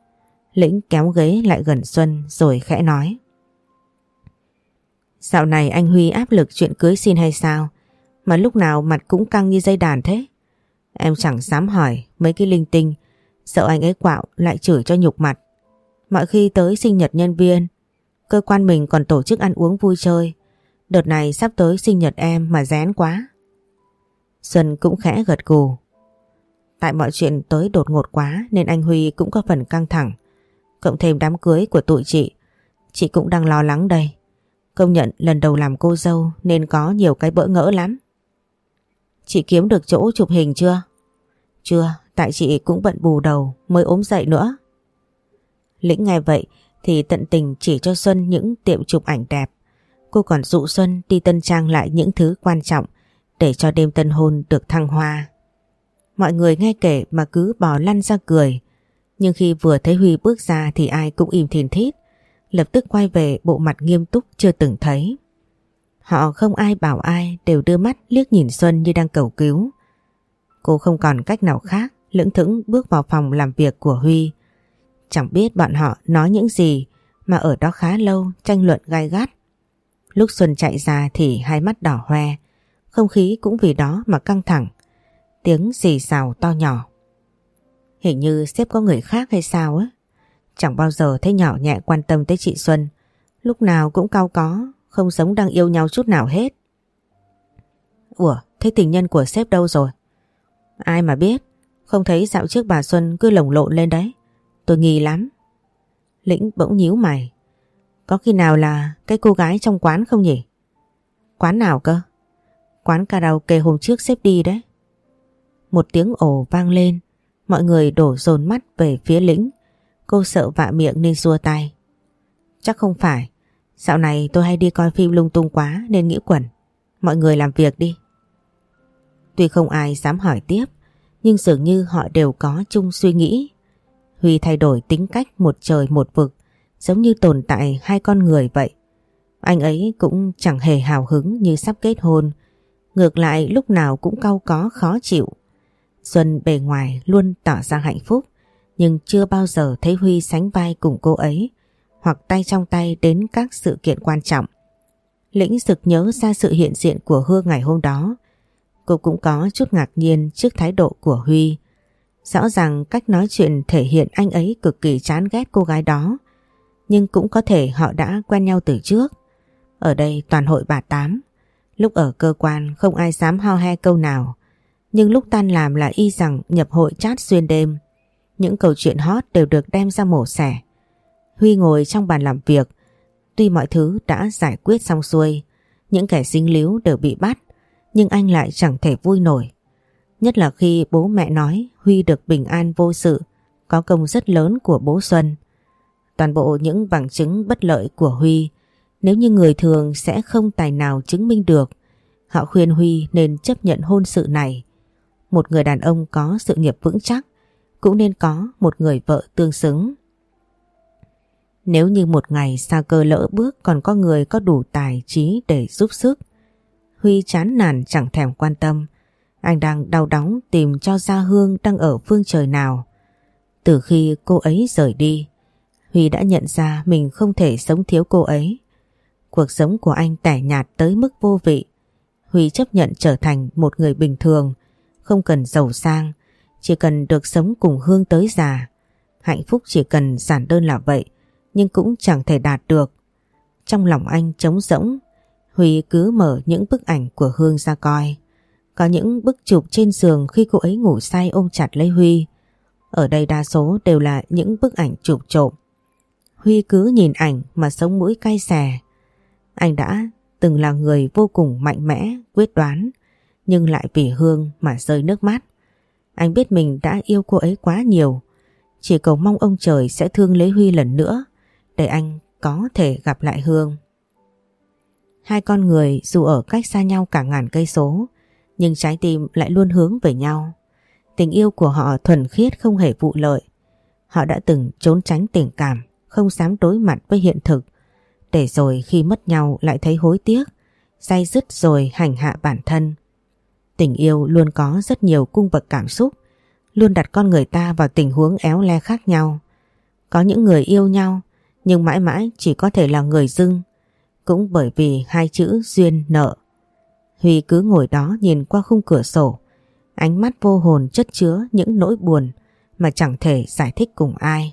Lĩnh kéo ghế lại gần Xuân rồi khẽ nói: Dạo này anh Huy áp lực chuyện cưới xin hay sao? Mà lúc nào mặt cũng căng như dây đàn thế. Em chẳng dám hỏi mấy cái linh tinh, sợ anh ấy quạo lại chửi cho nhục mặt. Mọi khi tới sinh nhật nhân viên, cơ quan mình còn tổ chức ăn uống vui chơi. Đợt này sắp tới sinh nhật em mà rén quá. Xuân cũng khẽ gật gù. Tại mọi chuyện tới đột ngột quá nên anh Huy cũng có phần căng thẳng. Cộng thêm đám cưới của tụi chị, chị cũng đang lo lắng đây. Công nhận lần đầu làm cô dâu nên có nhiều cái bỡ ngỡ lắm. Chị kiếm được chỗ chụp hình chưa? Chưa, tại chị cũng bận bù đầu mới ốm dậy nữa. Lĩnh nghe vậy thì tận tình chỉ cho Xuân những tiệm chụp ảnh đẹp. Cô còn dụ Xuân đi tân trang lại những thứ quan trọng để cho đêm tân hôn được thăng hoa. Mọi người nghe kể mà cứ bò lăn ra cười. Nhưng khi vừa thấy Huy bước ra thì ai cũng im thìn thít, lập tức quay về bộ mặt nghiêm túc chưa từng thấy. Họ không ai bảo ai, đều đưa mắt liếc nhìn Xuân như đang cầu cứu. Cô không còn cách nào khác, lững thững bước vào phòng làm việc của Huy. Chẳng biết bọn họ nói những gì mà ở đó khá lâu tranh luận gay gắt. Lúc Xuân chạy ra thì hai mắt đỏ hoe, không khí cũng vì đó mà căng thẳng. Tiếng xì xào to nhỏ. Hình như sếp có người khác hay sao á. Chẳng bao giờ thấy nhỏ nhẹ quan tâm tới chị Xuân. Lúc nào cũng cau có, không giống đang yêu nhau chút nào hết. Ủa, thế tình nhân của sếp đâu rồi? Ai mà biết, không thấy dạo trước bà Xuân cứ lồng lộn lên đấy. Tôi nghi lắm. Lĩnh bỗng nhíu mày. Có khi nào là cái cô gái trong quán không nhỉ? Quán nào cơ? Quán karaoke hôm trước sếp đi đấy. Một tiếng ồ vang lên, mọi người đổ dồn mắt về phía Lĩnh. Cô sợ vạ miệng nên xua tay. Chắc không phải, dạo này tôi hay đi coi phim lung tung quá nên nghĩ quẩn. Mọi người làm việc đi. Tuy không ai dám hỏi tiếp, nhưng dường như họ đều có chung suy nghĩ. Huy thay đổi tính cách một trời một vực, giống như tồn tại hai con người vậy. Anh ấy cũng chẳng hề hào hứng như sắp kết hôn, ngược lại lúc nào cũng cau có khó chịu. Xuân bề ngoài luôn tỏ ra hạnh phúc, nhưng chưa bao giờ thấy Huy sánh vai cùng cô ấy, hoặc tay trong tay đến các sự kiện quan trọng. Lĩnh sực nhớ ra sự hiện diện của Hương ngày hôm đó. Cô cũng có chút ngạc nhiên trước thái độ của Huy. Rõ ràng cách nói chuyện thể hiện anh ấy cực kỳ chán ghét cô gái đó, nhưng cũng có thể họ đã quen nhau từ trước. Ở đây toàn hội bà tám, lúc ở cơ quan không ai dám ho he câu nào, nhưng lúc tan làm là y rằng nhập hội chat xuyên đêm. Những câu chuyện hot đều được đem ra mổ xẻ. Huy ngồi trong bàn làm việc, tuy mọi thứ đã giải quyết xong xuôi, những kẻ dính líu đều bị bắt, nhưng anh lại chẳng thể vui nổi. Nhất là khi bố mẹ nói Huy được bình an vô sự, có công rất lớn của bố Xuân. Toàn bộ những bằng chứng bất lợi của Huy, nếu như người thường sẽ không tài nào chứng minh được. Họ khuyên Huy nên chấp nhận hôn sự này. Một người đàn ông có sự nghiệp vững chắc cũng nên có một người vợ tương xứng. Nếu như một ngày xa cơ lỡ bước còn có người có đủ tài trí để giúp sức, Huy chán nản chẳng thèm quan tâm. Anh đang đau đáu tìm cho ra Hương đang ở phương trời nào. Từ khi cô ấy rời đi, Huy đã nhận ra mình không thể sống thiếu cô ấy. Cuộc sống của anh tẻ nhạt tới mức vô vị. Huy chấp nhận trở thành một người bình thường, không cần giàu sang, chỉ cần được sống cùng Hương tới già. Hạnh phúc chỉ cần giản đơn là vậy, nhưng cũng chẳng thể đạt được. Trong lòng anh trống rỗng, Huy cứ mở những bức ảnh của Hương ra coi. Có những bức chụp trên giường khi cô ấy ngủ say ôm chặt lấy Huy. Ở đây đa số đều là những bức ảnh chụp trộm. Huy cứ nhìn ảnh mà sống mũi cay xè. Anh đã từng là người vô cùng mạnh mẽ, quyết đoán, nhưng lại vì Hương mà rơi nước mắt. Anh biết mình đã yêu cô ấy quá nhiều, chỉ cầu mong ông trời sẽ thương lấy Huy lần nữa để anh có thể gặp lại Hương. Hai con người dù ở cách xa nhau cả ngàn cây số, nhưng trái tim lại luôn hướng về nhau. Tình yêu của họ thuần khiết không hề vụ lợi. Họ đã từng trốn tránh tình cảm, không dám đối mặt với hiện thực, để rồi khi mất nhau lại thấy hối tiếc, day dứt rồi hành hạ bản thân. Tình yêu luôn có rất nhiều cung bậc cảm xúc, luôn đặt con người ta vào tình huống éo le khác nhau. Có những người yêu nhau nhưng mãi mãi chỉ có thể là người dưng, cũng bởi vì hai chữ duyên nợ. Huy cứ ngồi đó nhìn qua khung cửa sổ, ánh mắt vô hồn chất chứa những nỗi buồn mà chẳng thể giải thích cùng ai.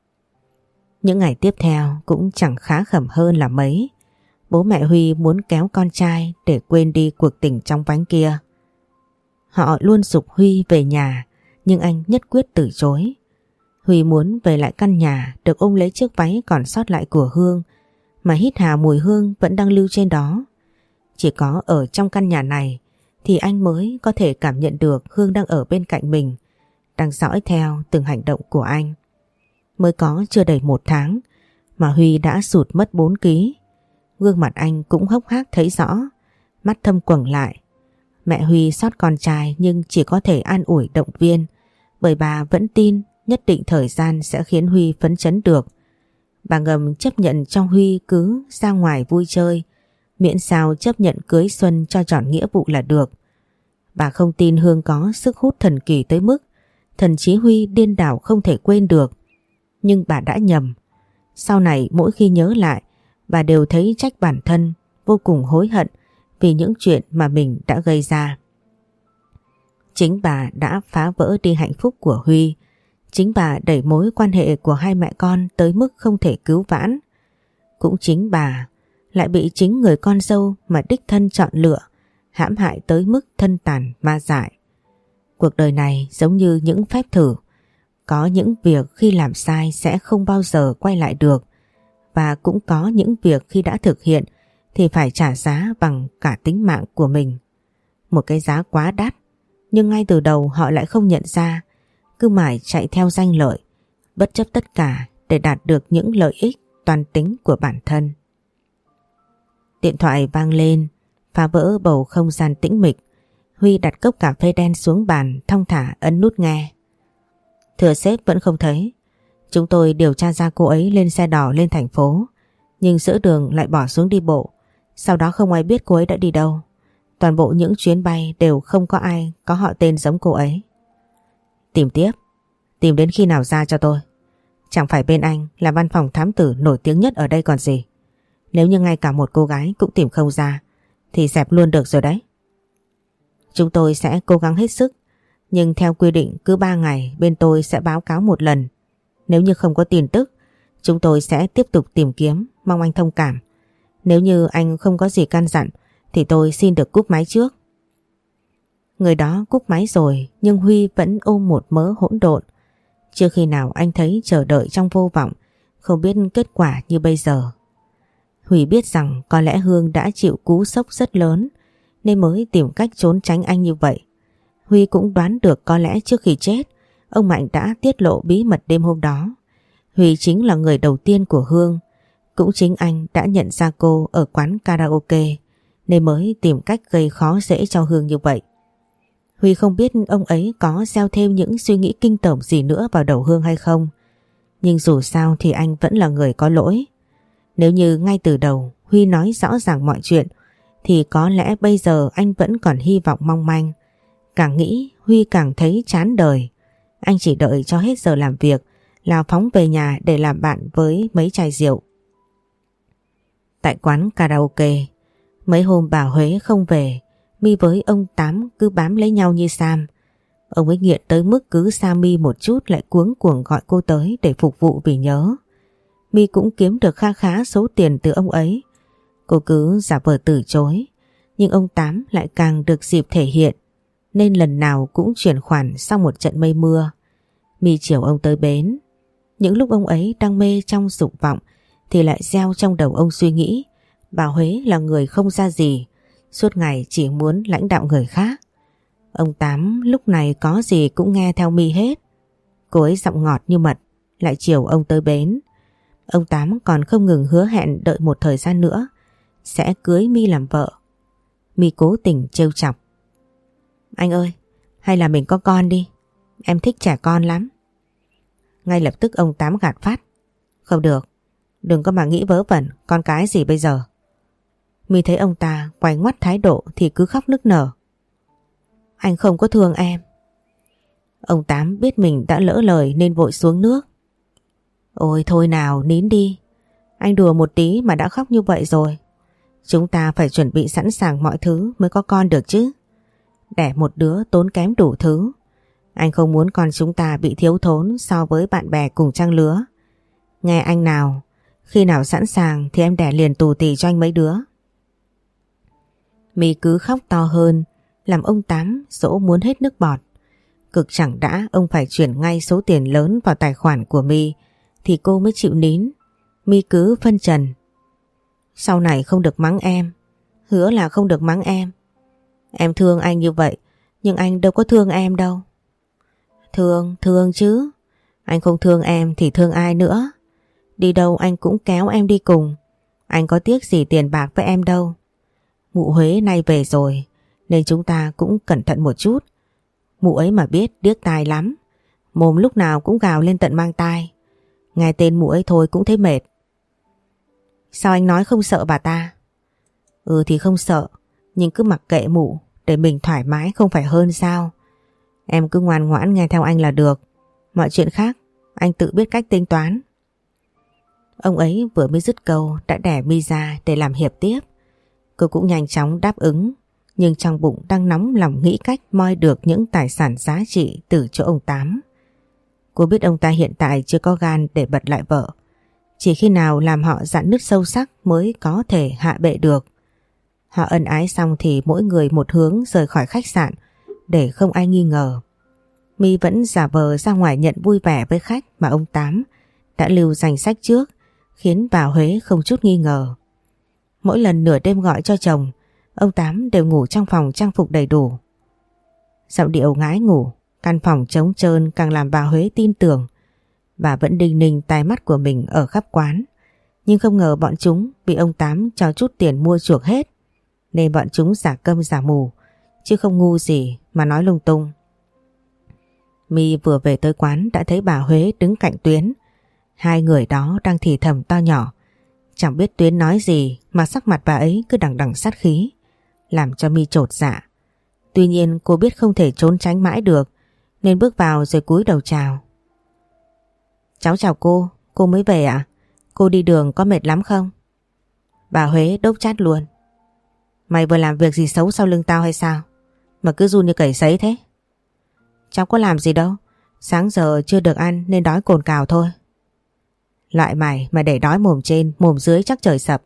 Những ngày tiếp theo cũng chẳng khá khẩm hơn là mấy. Bố mẹ Huy muốn kéo con trai để quên đi cuộc tình trong vánh kia. Họ luôn giục Huy về nhà, nhưng anh nhất quyết từ chối. Huy muốn về lại căn nhà được ôm lấy chiếc váy còn sót lại của Hương, mà hít hà mùi hương vẫn đang lưu trên đó. Chỉ có ở trong căn nhà này thì anh mới có thể cảm nhận được Hương đang ở bên cạnh mình, đang dõi theo từng hành động của anh. Mới có chưa đầy một tháng mà Huy đã sụt mất bốn ký. Gương mặt anh cũng hốc hác thấy rõ, mắt thâm quầng lại. Mẹ Huy xót con trai nhưng chỉ có thể an ủi động viên, bởi bà vẫn tin nhất định thời gian sẽ khiến Huy phấn chấn được. Bà ngầm chấp nhận cho Huy cứ ra ngoài vui chơi, miễn sao chấp nhận cưới Xuân cho tròn nghĩa vụ là được. Bà không tin Hương có sức hút thần kỳ tới mức thần trí Huy điên đảo không thể quên được. Nhưng bà đã nhầm. Sau này mỗi khi nhớ lại, bà đều thấy trách bản thân, vô cùng hối hận vì những chuyện mà mình đã gây ra. Chính bà đã phá vỡ đi hạnh phúc của Huy. Chính bà đẩy mối quan hệ của hai mẹ con tới mức không thể cứu vãn. Cũng chính bà lại bị chính người con dâu mà đích thân chọn lựa hãm hại tới mức thân tàn ma dại. Cuộc đời này giống như những phép thử. Có những việc khi làm sai sẽ không bao giờ quay lại được, và cũng có những việc khi đã thực hiện thì phải trả giá bằng cả tính mạng của mình. Một cái giá quá đắt, nhưng ngay từ đầu họ lại không nhận ra, cứ mãi chạy theo danh lợi, bất chấp tất cả để đạt được những lợi ích toan tính của bản thân. Điện thoại vang lên, phá vỡ bầu không gian tĩnh mịch. Huy đặt cốc cà phê đen xuống bàn, thong thả ấn nút nghe. Thưa sếp, vẫn không thấy. Chúng tôi điều tra ra cô ấy lên xe đỏ lên thành phố, nhưng giữa đường lại bỏ xuống đi bộ. Sau đó không ai biết cô ấy đã đi đâu. Toàn bộ những chuyến bay đều không có ai có họ tên giống cô ấy. Tìm tiếp. Tìm đến khi nào ra cho tôi. Chẳng phải bên anh là văn phòng thám tử nổi tiếng nhất ở đây còn gì. Nếu như ngay cả một cô gái cũng tìm không ra thì dẹp luôn được rồi đấy. Chúng tôi sẽ cố gắng hết sức, nhưng theo quy định cứ ba ngày bên tôi sẽ báo cáo một lần. Nếu như không có tin tức, chúng tôi sẽ tiếp tục tìm kiếm, mong anh thông cảm. Nếu như anh không có gì căn dặn thì tôi xin được cúp máy trước. Người đó cúp máy rồi, nhưng Huy vẫn ôm một mớ hỗn độn. Chưa khi nào anh thấy chờ đợi trong vô vọng, không biết kết quả như bây giờ. Huy biết rằng có lẽ Hương đã chịu cú sốc rất lớn nên mới tìm cách trốn tránh anh như vậy. Huy cũng đoán được có lẽ trước khi chết, ông Mạnh đã tiết lộ bí mật đêm hôm đó. Huy chính là người đầu tiên của Hương. Cũng chính anh đã nhận ra cô ở quán karaoke nên mới tìm cách gây khó dễ cho Hương như vậy. Huy không biết ông ấy có gieo thêm những suy nghĩ kinh tởm gì nữa vào đầu Hương hay không. Nhưng dù sao thì anh vẫn là người có lỗi. Nếu như ngay từ đầu Huy nói rõ ràng mọi chuyện thì có lẽ bây giờ anh vẫn còn hy vọng mong manh. Càng nghĩ Huy càng thấy chán đời. Anh chỉ đợi cho hết giờ làm việc là phóng về nhà để làm bạn với mấy chai rượu. Tại quán karaoke, mấy hôm bà Huế không về, My với ông Tám cứ bám lấy nhau như Sam. Ông ấy nghiện tới mức cứ xa My một chút lại cuống cuồng gọi cô tới để phục vụ vì nhớ. My cũng kiếm được kha khá số tiền từ ông ấy. Cô cứ giả vờ từ chối, nhưng ông Tám lại càng được dịp thể hiện, nên lần nào cũng chuyển khoản sau một trận mây mưa. My chiều ông tới bến. Những lúc ông ấy đang mê trong dục vọng thì lại gieo trong đầu ông suy nghĩ bà Huế là người không ra gì, suốt ngày chỉ muốn lãnh đạo người khác. Ông Tám lúc này có gì cũng nghe theo My hết. Cô ấy giọng ngọt như mật, lại chiều ông tới bến. Ông Tám còn không ngừng hứa hẹn đợi một thời gian nữa sẽ cưới My làm vợ. My cố tình trêu chọc. Anh ơi, hay là mình có con đi, em thích trẻ con lắm. Ngay lập tức ông Tám gạt phát. Không được, đừng có mà nghĩ vớ vẩn, con cái gì bây giờ. My thấy ông ta quay ngoắt thái độ thì cứ khóc nức nở. Anh không có thương em. Ông Tám biết mình đã lỡ lời nên vội xuống nước. Ôi thôi nào, nín đi. Anh đùa một tí mà đã khóc như vậy rồi. Chúng ta phải chuẩn bị sẵn sàng mọi thứ mới có con được chứ. Đẻ một đứa tốn kém đủ thứ. Anh không muốn con chúng ta bị thiếu thốn so với bạn bè cùng trang lứa. Nghe anh nào, khi nào sẵn sàng thì em đẻ liền tù tì cho anh mấy đứa. My cứ khóc to hơn, làm ông Tám dỗ muốn hết nước bọt. Cực chẳng đã ông phải chuyển ngay số tiền lớn vào tài khoản của My thì cô mới chịu nín. My cứ phân trần. Sau này không được mắng em. Hứa là không được mắng em. Em thương anh như vậy, nhưng anh đâu có thương em đâu. Thương, thương chứ. Anh không thương em thì thương ai nữa. Đi đâu anh cũng kéo em đi cùng. Anh có tiếc gì tiền bạc với em đâu. Mụ Huế nay về rồi, nên chúng ta cũng cẩn thận một chút. Mụ ấy mà biết điếc tai lắm. Mồm lúc nào cũng gào lên tận mang tai. Nghe tên mụ ấy thôi cũng thấy mệt. Sao anh nói không sợ bà ta? Ừ thì không sợ, nhưng cứ mặc kệ mụ, để mình thoải mái không phải hơn sao? Em cứ ngoan ngoãn nghe theo anh là được. Mọi chuyện khác anh tự biết cách tính toán. Ông ấy vừa mới dứt câu đã đẻ My ra để làm hiệp tiếp. Cô cũng nhanh chóng đáp ứng, nhưng trong bụng đang nóng lòng nghĩ cách moi được những tài sản giá trị từ chỗ ông Tám. Cô biết ông ta hiện tại chưa có gan để bật lại vợ. Chỉ khi nào làm họ rạn nứt sâu sắc mới có thể hạ bệ được. Họ ân ái xong thì mỗi người một hướng rời khỏi khách sạn để không ai nghi ngờ. My vẫn giả vờ ra ngoài nhận vui vẻ với khách mà ông Tám đã lưu danh sách trước, khiến bà Huế không chút nghi ngờ. Mỗi lần nửa đêm gọi cho chồng, ông Tám đều ngủ trong phòng trang phục đầy đủ. Giọng điệu ngái ngủ, căn phòng trống trơn càng làm bà Huế tin tưởng. Bà vẫn đinh ninh tai mắt của mình ở khắp quán, nhưng không ngờ bọn chúng bị ông Tám cho chút tiền mua chuộc hết, nên bọn chúng giả câm giả mù, chứ không ngu gì mà nói lung tung. My vừa về tới quán đã thấy bà Huế đứng cạnh Tuyến. Hai người đó đang thì thầm to nhỏ. Chẳng biết Tuyến nói gì mà sắc mặt bà ấy cứ đằng đằng sát khí, làm cho My chột dạ. Tuy nhiên cô biết không thể trốn tránh mãi được, nên bước vào rồi cúi đầu chào. Cháu chào cô, cô mới về ạ? À? Cô đi đường có mệt lắm không? Bà Huế đốc chát luôn. Mày vừa làm việc gì xấu sau lưng tao hay sao? Mà cứ run như cầy sấy thế. Cháu có làm gì đâu, sáng giờ chưa được ăn nên đói cồn cào thôi. Loại mày mà để đói mồm trên, mồm dưới chắc trời sập.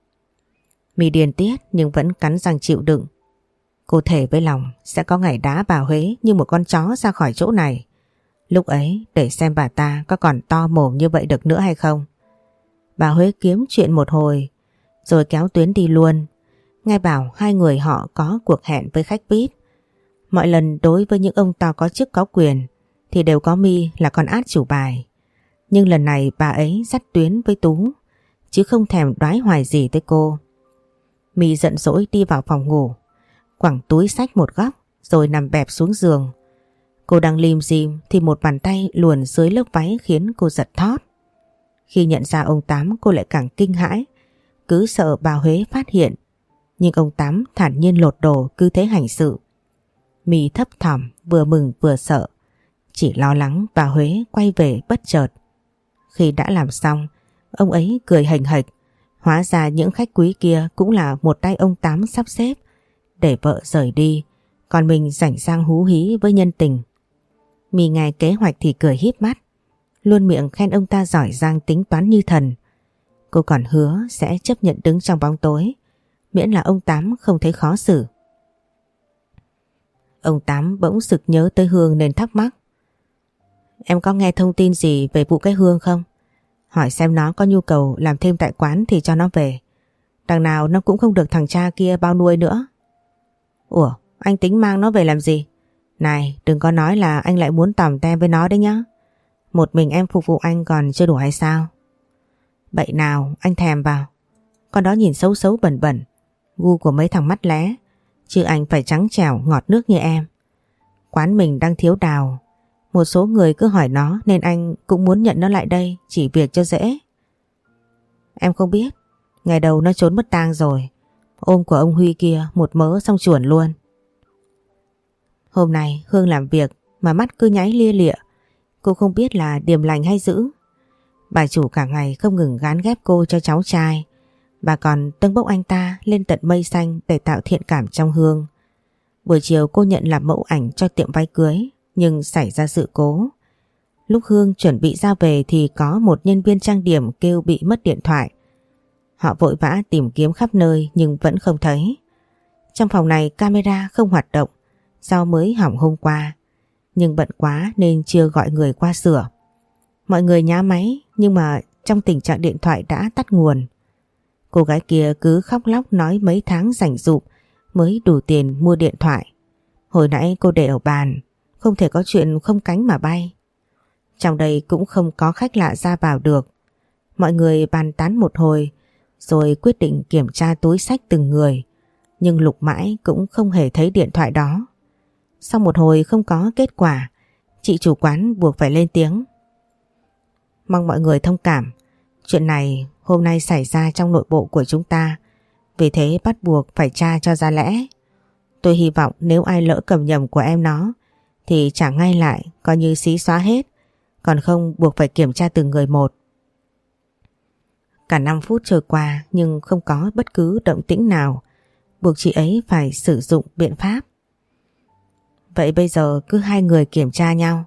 My điên tiết nhưng vẫn cắn răng chịu đựng. Cô thề với lòng sẽ có ngày đá bà Huế như một con chó ra khỏi chỗ này. Lúc ấy để xem bà ta có còn to mồm như vậy được nữa hay không. Bà Huế kiếm chuyện một hồi rồi kéo Tuyến đi luôn. Nghe bảo hai người họ có cuộc hẹn với khách vi ai pi. Mọi lần đối với những ông to có chức có quyền thì đều có My là con át chủ bài. Nhưng lần này bà ấy dắt Tuyến với Tú, chứ không thèm đoái hoài gì tới cô. My giận dỗi đi vào phòng ngủ, quẳng túi xách một góc rồi nằm bẹp xuống giường. Cô đang lim dim thì một bàn tay luồn dưới lớp váy khiến cô giật thót. Khi nhận ra ông Tám cô lại càng kinh hãi, cứ sợ bà Huế phát hiện. Nhưng ông Tám thản nhiên lột đồ cứ thế hành sự. My thấp thỏm vừa mừng vừa sợ, chỉ lo lắng bà Huế quay về bất chợt. Khi đã làm xong, ông ấy cười hềnh hệch. Hóa ra những khách quý kia cũng là một tay ông Tám sắp xếp để vợ rời đi, còn mình rảnh sang hú hí với nhân tình. My nghe kế hoạch thì cười híp mắt, luôn miệng khen ông ta giỏi giang tính toán như thần. Cô còn hứa sẽ chấp nhận đứng trong bóng tối, miễn là ông Tám không thấy khó xử. Ông Tám bỗng sực nhớ tới Hương nên thắc mắc. Em có nghe thông tin gì về vụ cái Hương không? Hỏi xem nó có nhu cầu làm thêm tại quán thì cho nó về. Đằng nào nó cũng không được thằng cha kia bao nuôi nữa. Ủa, anh tính mang nó về làm gì? Này, đừng có nói là anh lại muốn tòm tem với nó đấy nhá. Một mình em phục vụ anh còn chưa đủ hay sao? Bậy nào, anh thèm vào. Con đó nhìn xấu xấu bẩn bẩn, gu của mấy thằng mắt lé, chứ anh phải trắng trẻo ngọt nước như em. Quán mình đang thiếu đào. Một số người cứ hỏi nó nên anh cũng muốn nhận nó lại đây, chỉ việc cho dễ. Em không biết, ngày đầu nó trốn mất tang rồi. Ôm của ông Huy kia một mớ xong chuồn luôn. Hôm nay Hương làm việc mà mắt cứ nháy lia lịa. Cô không biết là điềm lành hay dữ. Bà chủ cả ngày không ngừng gán ghép cô cho cháu trai Bà còn tâng bốc anh ta lên tận mây xanh để tạo thiện cảm trong Hương. Buổi chiều cô nhận làm mẫu ảnh cho tiệm váy cưới nhưng xảy ra sự cố. Lúc Hương chuẩn bị ra về thì có một nhân viên trang điểm kêu bị mất điện thoại. Họ vội vã tìm kiếm khắp nơi nhưng vẫn không thấy. Trong phòng này camera không hoạt động do mới hỏng hôm qua, nhưng bận quá nên chưa gọi người qua sửa. Mọi người nhá máy nhưng mà trong tình trạng điện thoại đã tắt nguồn. Cô gái kia cứ khóc lóc nói mấy tháng rảnh rụp mới đủ tiền mua điện thoại. Hồi nãy cô để ở bàn, không thể có chuyện không cánh mà bay. Trong đây cũng không có khách lạ ra vào được. Mọi người bàn tán một hồi rồi quyết định kiểm tra túi xách từng người, nhưng lục mãi cũng không hề thấy điện thoại đó. Sau một hồi không có kết quả, chị chủ quán buộc phải lên tiếng. Mong mọi người thông cảm, chuyện này hôm nay xảy ra trong nội bộ của chúng ta, vì thế bắt buộc phải tra cho ra lẽ. Tôi hy vọng nếu ai lỡ cầm nhầm của em nó thì trả ngay lại, coi như xí xóa hết, còn không buộc phải kiểm tra từng người một. Cả năm phút trôi qua nhưng không có bất cứ động tĩnh nào, buộc chị ấy phải sử dụng biện pháp. Vậy bây giờ cứ hai người kiểm tra nhau.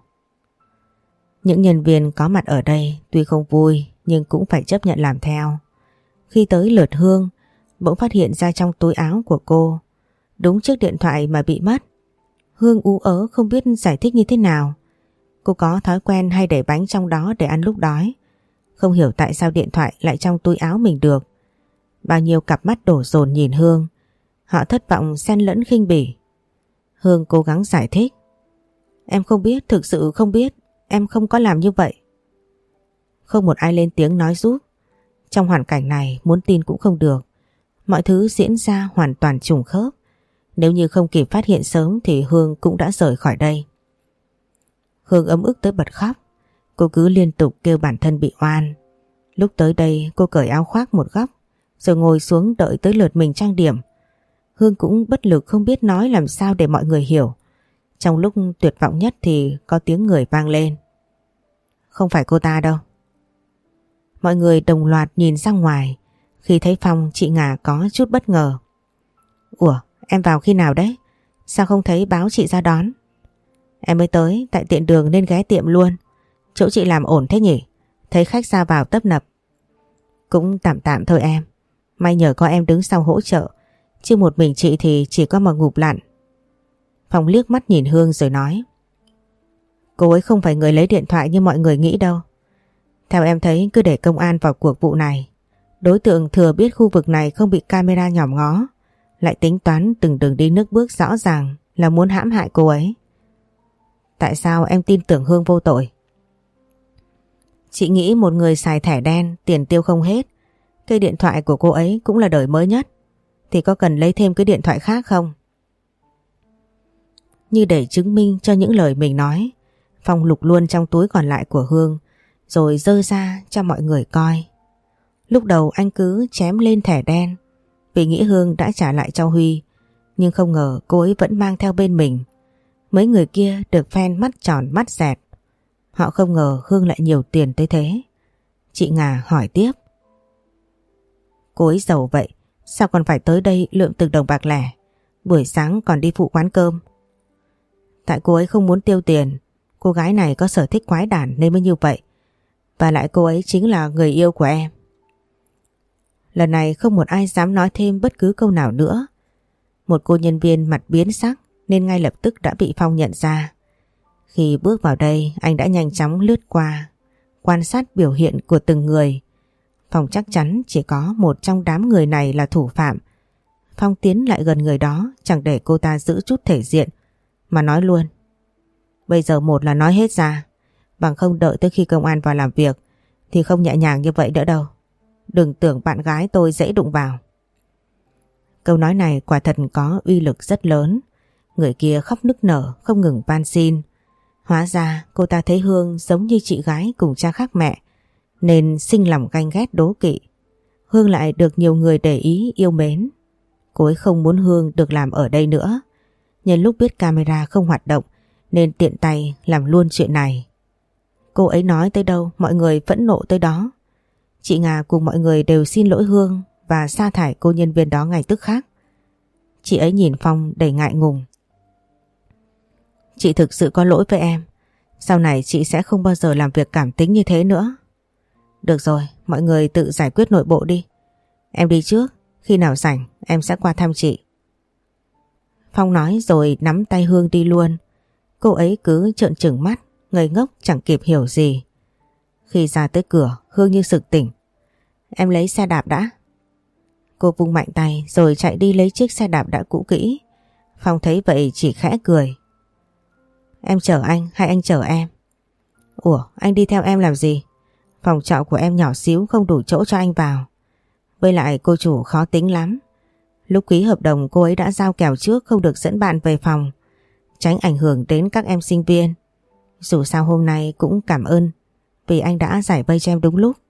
Những nhân viên có mặt ở đây tuy không vui nhưng cũng phải chấp nhận làm theo. Khi tới lượt Hương, bỗng phát hiện ra trong túi áo của cô đúng chiếc điện thoại mà bị mất. Hương ú ớ không biết giải thích như thế nào. Cô có thói quen hay để bánh trong đó để ăn lúc đói, không hiểu tại sao điện thoại lại trong túi áo mình được. Bao nhiêu cặp mắt đổ dồn nhìn Hương, họ thất vọng xen lẫn khinh bỉ. Hương cố gắng giải thích. Em không biết, thực sự không biết, em không có làm như vậy. Không một ai lên tiếng nói giúp. Trong hoàn cảnh này muốn tin cũng không được. Mọi thứ diễn ra hoàn toàn trùng khớp. Nếu như không kịp phát hiện sớm thì Hương cũng đã rời khỏi đây. Hương ấm ức tới bật khóc. Cô cứ liên tục kêu bản thân bị oan. Lúc tới đây cô cởi áo khoác một góc rồi ngồi xuống đợi tới lượt mình trang điểm. Hương cũng bất lực không biết nói làm sao để mọi người hiểu. Trong lúc tuyệt vọng nhất thì có tiếng người vang lên. Không phải cô ta đâu. Mọi người đồng loạt nhìn ra ngoài. Khi thấy Phong, chị Ngà có chút bất ngờ. Ủa, em vào khi nào đấy? Sao không thấy báo chị ra đón? Em mới tới, tại tiện đường nên ghé tiệm luôn. Chỗ chị làm ổn thế nhỉ? Thấy khách ra vào tấp nập. Cũng tạm tạm thôi em. May nhờ có em đứng sau hỗ trợ, chứ một mình chị thì chỉ có mà ngụp lặn. Phong liếc mắt nhìn Hương rồi nói. Cô ấy không phải người lấy điện thoại như mọi người nghĩ đâu. Theo em thấy cứ để công an vào cuộc vụ này. Đối tượng thừa biết khu vực này không bị camera nhòm ngó, lại tính toán từng đường đi nước bước rõ ràng là muốn hãm hại cô ấy. Tại sao em tin tưởng Hương vô tội? Chị nghĩ một người xài thẻ đen, tiền tiêu không hết, cây điện thoại của cô ấy cũng là đời mới nhất, thì có cần lấy thêm cái điện thoại khác không? Như để chứng minh cho những lời mình nói, Phong lục luôn trong túi còn lại của Hương rồi giơ ra cho mọi người coi. Lúc đầu anh cứ chém lên thẻ đen vì nghĩ Hương đã trả lại cho Huy, nhưng không ngờ cô ấy vẫn mang theo bên mình. Mấy người kia được phen mắt tròn mắt dẹt. Họ không ngờ Hương lại nhiều tiền tới thế. Chị Ngà hỏi tiếp. Cô ấy giàu vậy, sao còn phải tới đây lượm từng đồng bạc lẻ, buổi sáng còn đi phụ quán cơm? Tại cô ấy không muốn tiêu tiền. Cô gái này có sở thích quái đản nên mới như vậy. Và lại cô ấy chính là người yêu của em. Lần này không một ai dám nói thêm bất cứ câu nào nữa. Một cô nhân viên mặt biến sắc nên ngay lập tức đã bị Phong nhận ra. Khi bước vào đây, anh đã nhanh chóng lướt qua, quan sát biểu hiện của từng người. Phong chắc chắn chỉ có một trong đám người này là thủ phạm. Phong tiến lại gần người đó, chẳng để cô ta giữ chút thể diện, mà nói luôn. Bây giờ một là nói hết ra, bằng không đợi tới khi công an vào làm việc thì không nhẹ nhàng như vậy nữa đâu. Đừng tưởng bạn gái tôi dễ đụng vào. Câu nói này quả thật có uy lực rất lớn. Người kia khóc nức nở, không ngừng van xin. Hóa ra cô ta thấy Hương giống như chị gái cùng cha khác mẹ, nên sinh lòng ganh ghét đố kỵ. Hương lại được nhiều người để ý yêu mến. Cô ấy không muốn Hương được làm ở đây nữa. Nhân lúc biết camera không hoạt động nên tiện tay làm luôn chuyện này. Cô ấy nói tới đâu mọi người phẫn nộ tới đó. Chị Ngà cùng mọi người đều xin lỗi Hương và sa thải cô nhân viên đó ngay tức khắc. Chị ấy nhìn Phong đầy ngại ngùng. Chị thực sự có lỗi với em. Sau này chị sẽ không bao giờ làm việc cảm tính như thế nữa. Được rồi, mọi người tự giải quyết nội bộ đi. Em đi trước, khi nào rảnh em sẽ qua thăm chị. Phong nói rồi nắm tay Hương đi luôn. Cô ấy cứ trợn trừng mắt, ngây ngốc chẳng kịp hiểu gì. Khi ra tới cửa, Hương như sực tỉnh. Em lấy xe đạp đã. Cô vung mạnh tay rồi chạy đi lấy chiếc xe đạp đã cũ kỹ. Phong thấy vậy chỉ khẽ cười. Em chở anh hay anh chở em? Ủa, anh đi theo em làm gì? Phòng trọ của em nhỏ xíu không đủ chỗ cho anh vào. Với lại cô chủ khó tính lắm. Lúc ký hợp đồng cô ấy đã giao kèo trước không được dẫn bạn về phòng, tránh ảnh hưởng đến các em sinh viên. Dù sao hôm nay cũng cảm ơn vì anh đã giải vây cho em đúng lúc.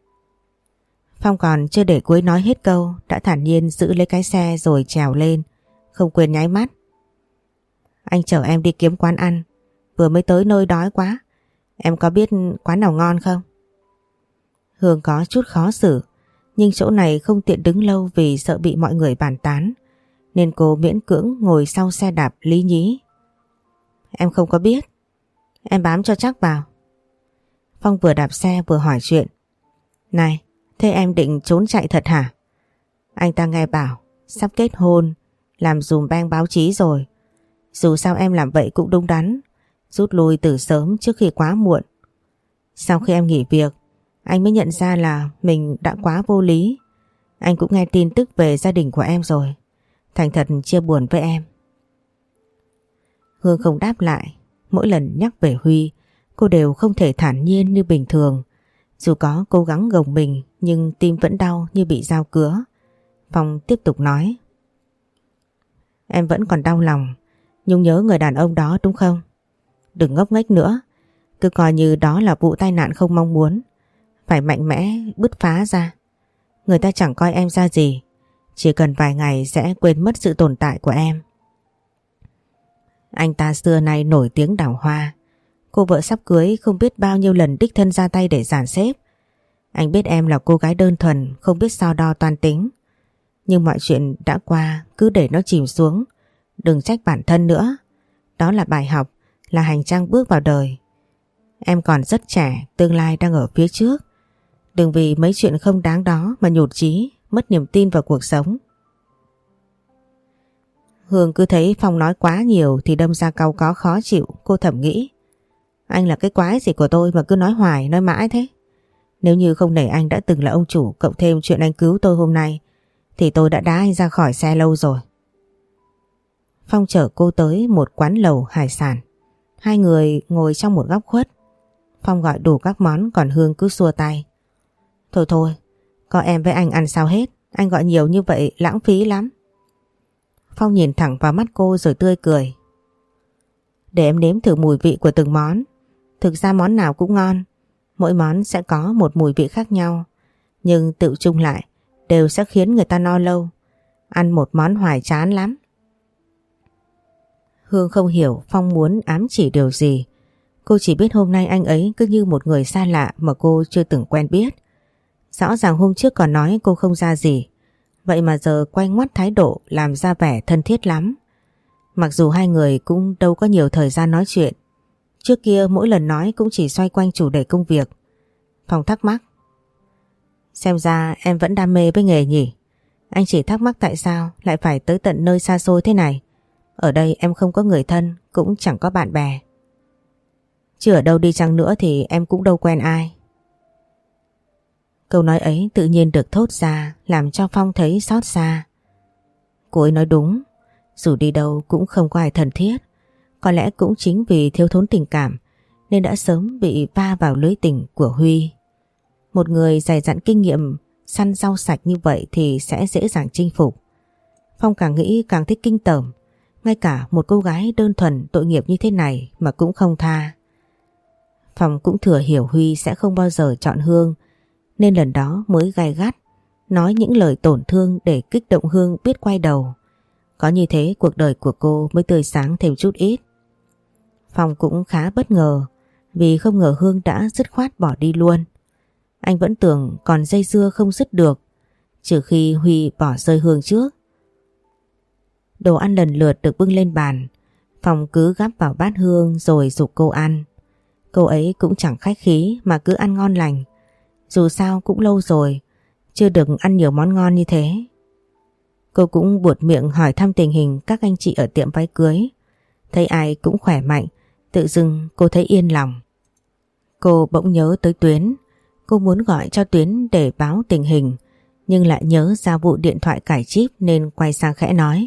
Phong còn chưa để cuối nói hết câu đã thản nhiên giữ lấy cái xe rồi trèo lên, không quên nháy mắt. Anh chở em đi kiếm quán ăn, vừa mới tới nơi đói quá. Em có biết quán nào ngon không? Hương có chút khó xử, nhưng chỗ này không tiện đứng lâu vì sợ bị mọi người bàn tán, nên cô miễn cưỡng ngồi sau xe đạp lý nhí. Em không có biết. Em bám cho chắc vào. Phong vừa đạp xe vừa hỏi chuyện. Này, thế em định trốn chạy thật hả? Anh ta nghe bảo sắp kết hôn, làm dùm beng báo chí rồi. Dù sao em làm vậy cũng đúng đắn, rút lui từ sớm trước khi quá muộn. Sau khi em nghỉ việc, anh mới nhận ra là mình đã quá vô lý. Anh cũng nghe tin tức về gia đình của em rồi. Thành thật chia buồn với em. Hương không đáp lại. Mỗi lần nhắc về Huy, cô đều không thể thản nhiên như bình thường. Dù có cố gắng gồng mình nhưng tim vẫn đau như bị dao cứa. Phong tiếp tục nói. Em vẫn còn đau lòng, nhung nhớ người đàn ông đó đúng không? Đừng ngốc nghếch nữa, cứ coi như đó là vụ tai nạn không mong muốn. Phải mạnh mẽ bứt phá ra. Người ta chẳng coi em ra gì, chỉ cần vài ngày sẽ quên mất sự tồn tại của em. Anh ta xưa nay nổi tiếng đào hoa. Cô vợ sắp cưới không biết bao nhiêu lần đích thân ra tay để dàn xếp. Anh biết em là cô gái đơn thuần, không biết so đo toan tính. Nhưng mọi chuyện đã qua, cứ để nó chìm xuống. Đừng trách bản thân nữa. Đó là bài học, là hành trang bước vào đời. Em còn rất trẻ, tương lai đang ở phía trước. Đừng vì mấy chuyện không đáng đó mà nhụt chí, mất niềm tin vào cuộc sống. Hương cứ thấy Phong nói quá nhiều thì đâm ra cau có khó chịu. Cô thầm nghĩ, anh là cái quái gì của tôi mà cứ nói hoài nói mãi thế. Nếu như không nể anh đã từng là ông chủ, cộng thêm chuyện anh cứu tôi hôm nay, thì tôi đã đá anh ra khỏi xe lâu rồi. Phong chở cô tới một quán lẩu hải sản. Hai người ngồi trong một góc khuất. Phong gọi đủ các món, còn Hương cứ xua tay. Thôi thôi, có em với anh ăn sao hết. Anh gọi nhiều như vậy lãng phí lắm. Phong nhìn thẳng vào mắt cô rồi tươi cười. Để em nếm thử mùi vị của từng món. Thực ra món nào cũng ngon. Mỗi món sẽ có một mùi vị khác nhau, nhưng tự chung lại đều sẽ khiến người ta no lâu. Ăn một món hoài chán lắm. Hương không hiểu Phong muốn ám chỉ điều gì. Cô chỉ biết hôm nay anh ấy cứ như một người xa lạ mà cô chưa từng quen biết. Rõ ràng hôm trước còn nói cô không ra gì, vậy mà giờ quay ngoắt thái độ làm ra vẻ thân thiết lắm. Mặc dù hai người cũng đâu có nhiều thời gian nói chuyện. Trước kia mỗi lần nói cũng chỉ xoay quanh chủ đề công việc. Phong thắc mắc. Xem ra em vẫn đam mê với nghề nhỉ? Anh chỉ thắc mắc tại sao lại phải tới tận nơi xa xôi thế này. Ở đây em không có người thân, cũng chẳng có bạn bè. Chứ ở đâu đi chăng nữa thì em cũng đâu quen ai. Câu nói ấy tự nhiên được thốt ra làm cho Phong thấy xót xa. Cô ấy nói đúng, dù đi đâu cũng không có ai thân thiết. Có lẽ cũng chính vì thiếu thốn tình cảm nên đã sớm bị va vào lưới tình của Huy. Một người dày dặn kinh nghiệm săn rau sạch như vậy thì sẽ dễ dàng chinh phục. Phong càng nghĩ càng thích kinh tởm. Ngay cả một cô gái đơn thuần tội nghiệp như thế này mà cũng không tha. Phong cũng thừa hiểu Huy sẽ không bao giờ chọn Hương, nên lần đó mới gay gắt nói những lời tổn thương để kích động Hương biết quay đầu. Có như thế cuộc đời của cô mới tươi sáng thêm chút ít. Phong cũng khá bất ngờ vì không ngờ Hương đã dứt khoát bỏ đi luôn. Anh vẫn tưởng còn dây dưa không dứt được, trừ khi Huy bỏ rơi Hương trước. Đồ ăn lần lượt được bưng lên bàn. Phong cứ gắp vào bát Hương rồi giục cô ăn. Cô ấy cũng chẳng khách khí mà cứ ăn ngon lành. Dù sao cũng lâu rồi chưa được ăn nhiều món ngon như thế. Cô cũng buột miệng hỏi thăm tình hình các anh chị ở tiệm váy cưới. Thấy ai cũng khỏe mạnh, tự dưng cô thấy yên lòng. Cô bỗng nhớ tới Tuyến. Cô muốn gọi cho Tuyến để báo tình hình, nhưng lại nhớ ra vụ điện thoại cải chip nên quay sang khẽ nói.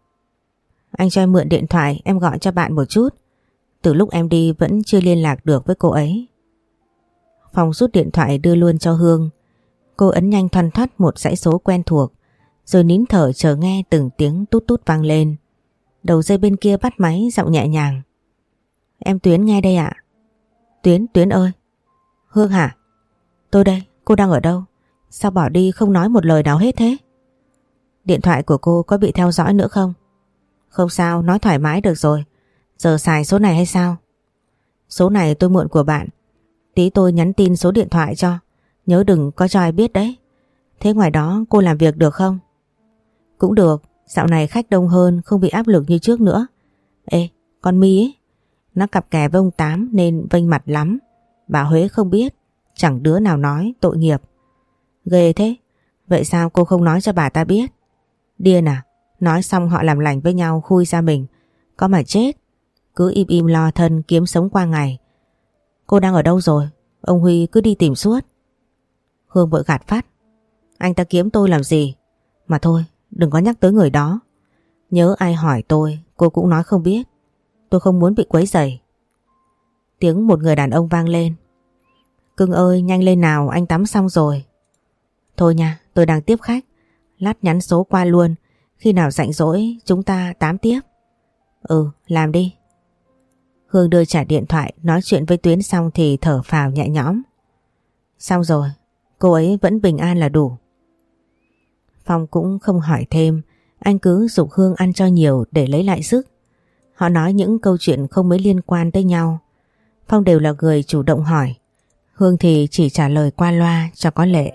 Anh cho em mượn điện thoại, em gọi cho bạn một chút. Từ lúc em đi vẫn chưa liên lạc được với cô ấy. Phong rút điện thoại đưa luôn cho Hương. Cô ấn nhanh thoăn thoắt một dãy số quen thuộc, rồi nín thở chờ nghe từng tiếng tút tút vang lên. Đầu dây bên kia bắt máy giọng nhẹ nhàng. Em Tuyến nghe đây ạ. Tuyến, Tuyến ơi. Hương hả? Tôi đây, cô đang ở đâu? Sao bỏ đi không nói một lời nào hết thế? Điện thoại của cô có bị theo dõi nữa không? Không sao, nói thoải mái được rồi. Giờ xài số này hay sao? Số này tôi mượn của bạn. Tí tôi nhắn tin số điện thoại cho. Nhớ đừng có cho ai biết đấy. Thế ngoài đó cô làm việc được không? Cũng được, dạo này khách đông hơn, không bị áp lực như trước nữa. Ê, con My ấy, nó cặp kè với ông Tám nên vênh mặt lắm. Bà Huế không biết, chẳng đứa nào nói, tội nghiệp. Ghê thế, vậy sao cô không nói cho bà ta biết? Điên à, nói xong họ làm lành với nhau khui ra mình, có mà chết. Cứ im im lo thân kiếm sống qua ngày. Cô đang ở đâu rồi? Ông Huy cứ đi tìm suốt. Hương vội gạt phát. Anh ta kiếm tôi làm gì? Mà thôi, đừng có nhắc tới người đó. Nhớ ai hỏi tôi, cô cũng nói không biết. Tôi không muốn bị quấy rầy. Tiếng một người đàn ông vang lên. Cưng ơi, nhanh lên nào, anh tắm xong rồi. Thôi nha, tôi đang tiếp khách. Lát nhắn số qua luôn. Khi nào rảnh rỗi chúng ta tám tiếp. Ừ, làm đi. Hương đưa trả điện thoại, nói chuyện với Tuyến xong thì thở phào nhẹ nhõm. Xong rồi, cô ấy vẫn bình an là đủ. Phong cũng không hỏi thêm, anh cứ giục Hương ăn cho nhiều để lấy lại sức. Họ nói những câu chuyện không mấy liên quan tới nhau. Phong đều là người chủ động hỏi, Hương thì chỉ trả lời qua loa cho có lệ.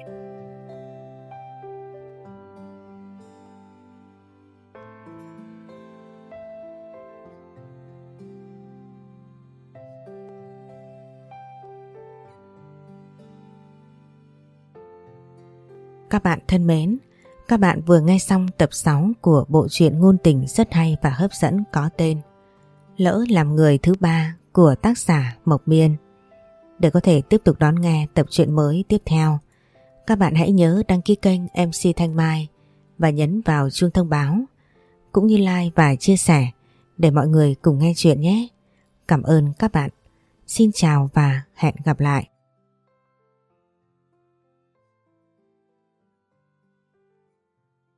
Các bạn thân mến, các bạn vừa nghe xong tập sáu của bộ truyện ngôn tình rất hay và hấp dẫn có tên Lỡ làm người thứ ba của tác giả Mộc Miên. Để có thể tiếp tục đón nghe tập truyện mới tiếp theo, các bạn hãy nhớ đăng ký kênh em xê Thanh Mai và nhấn vào chuông thông báo, cũng như like và chia sẻ để mọi người cùng nghe chuyện nhé. Cảm ơn các bạn. Xin chào và hẹn gặp lại.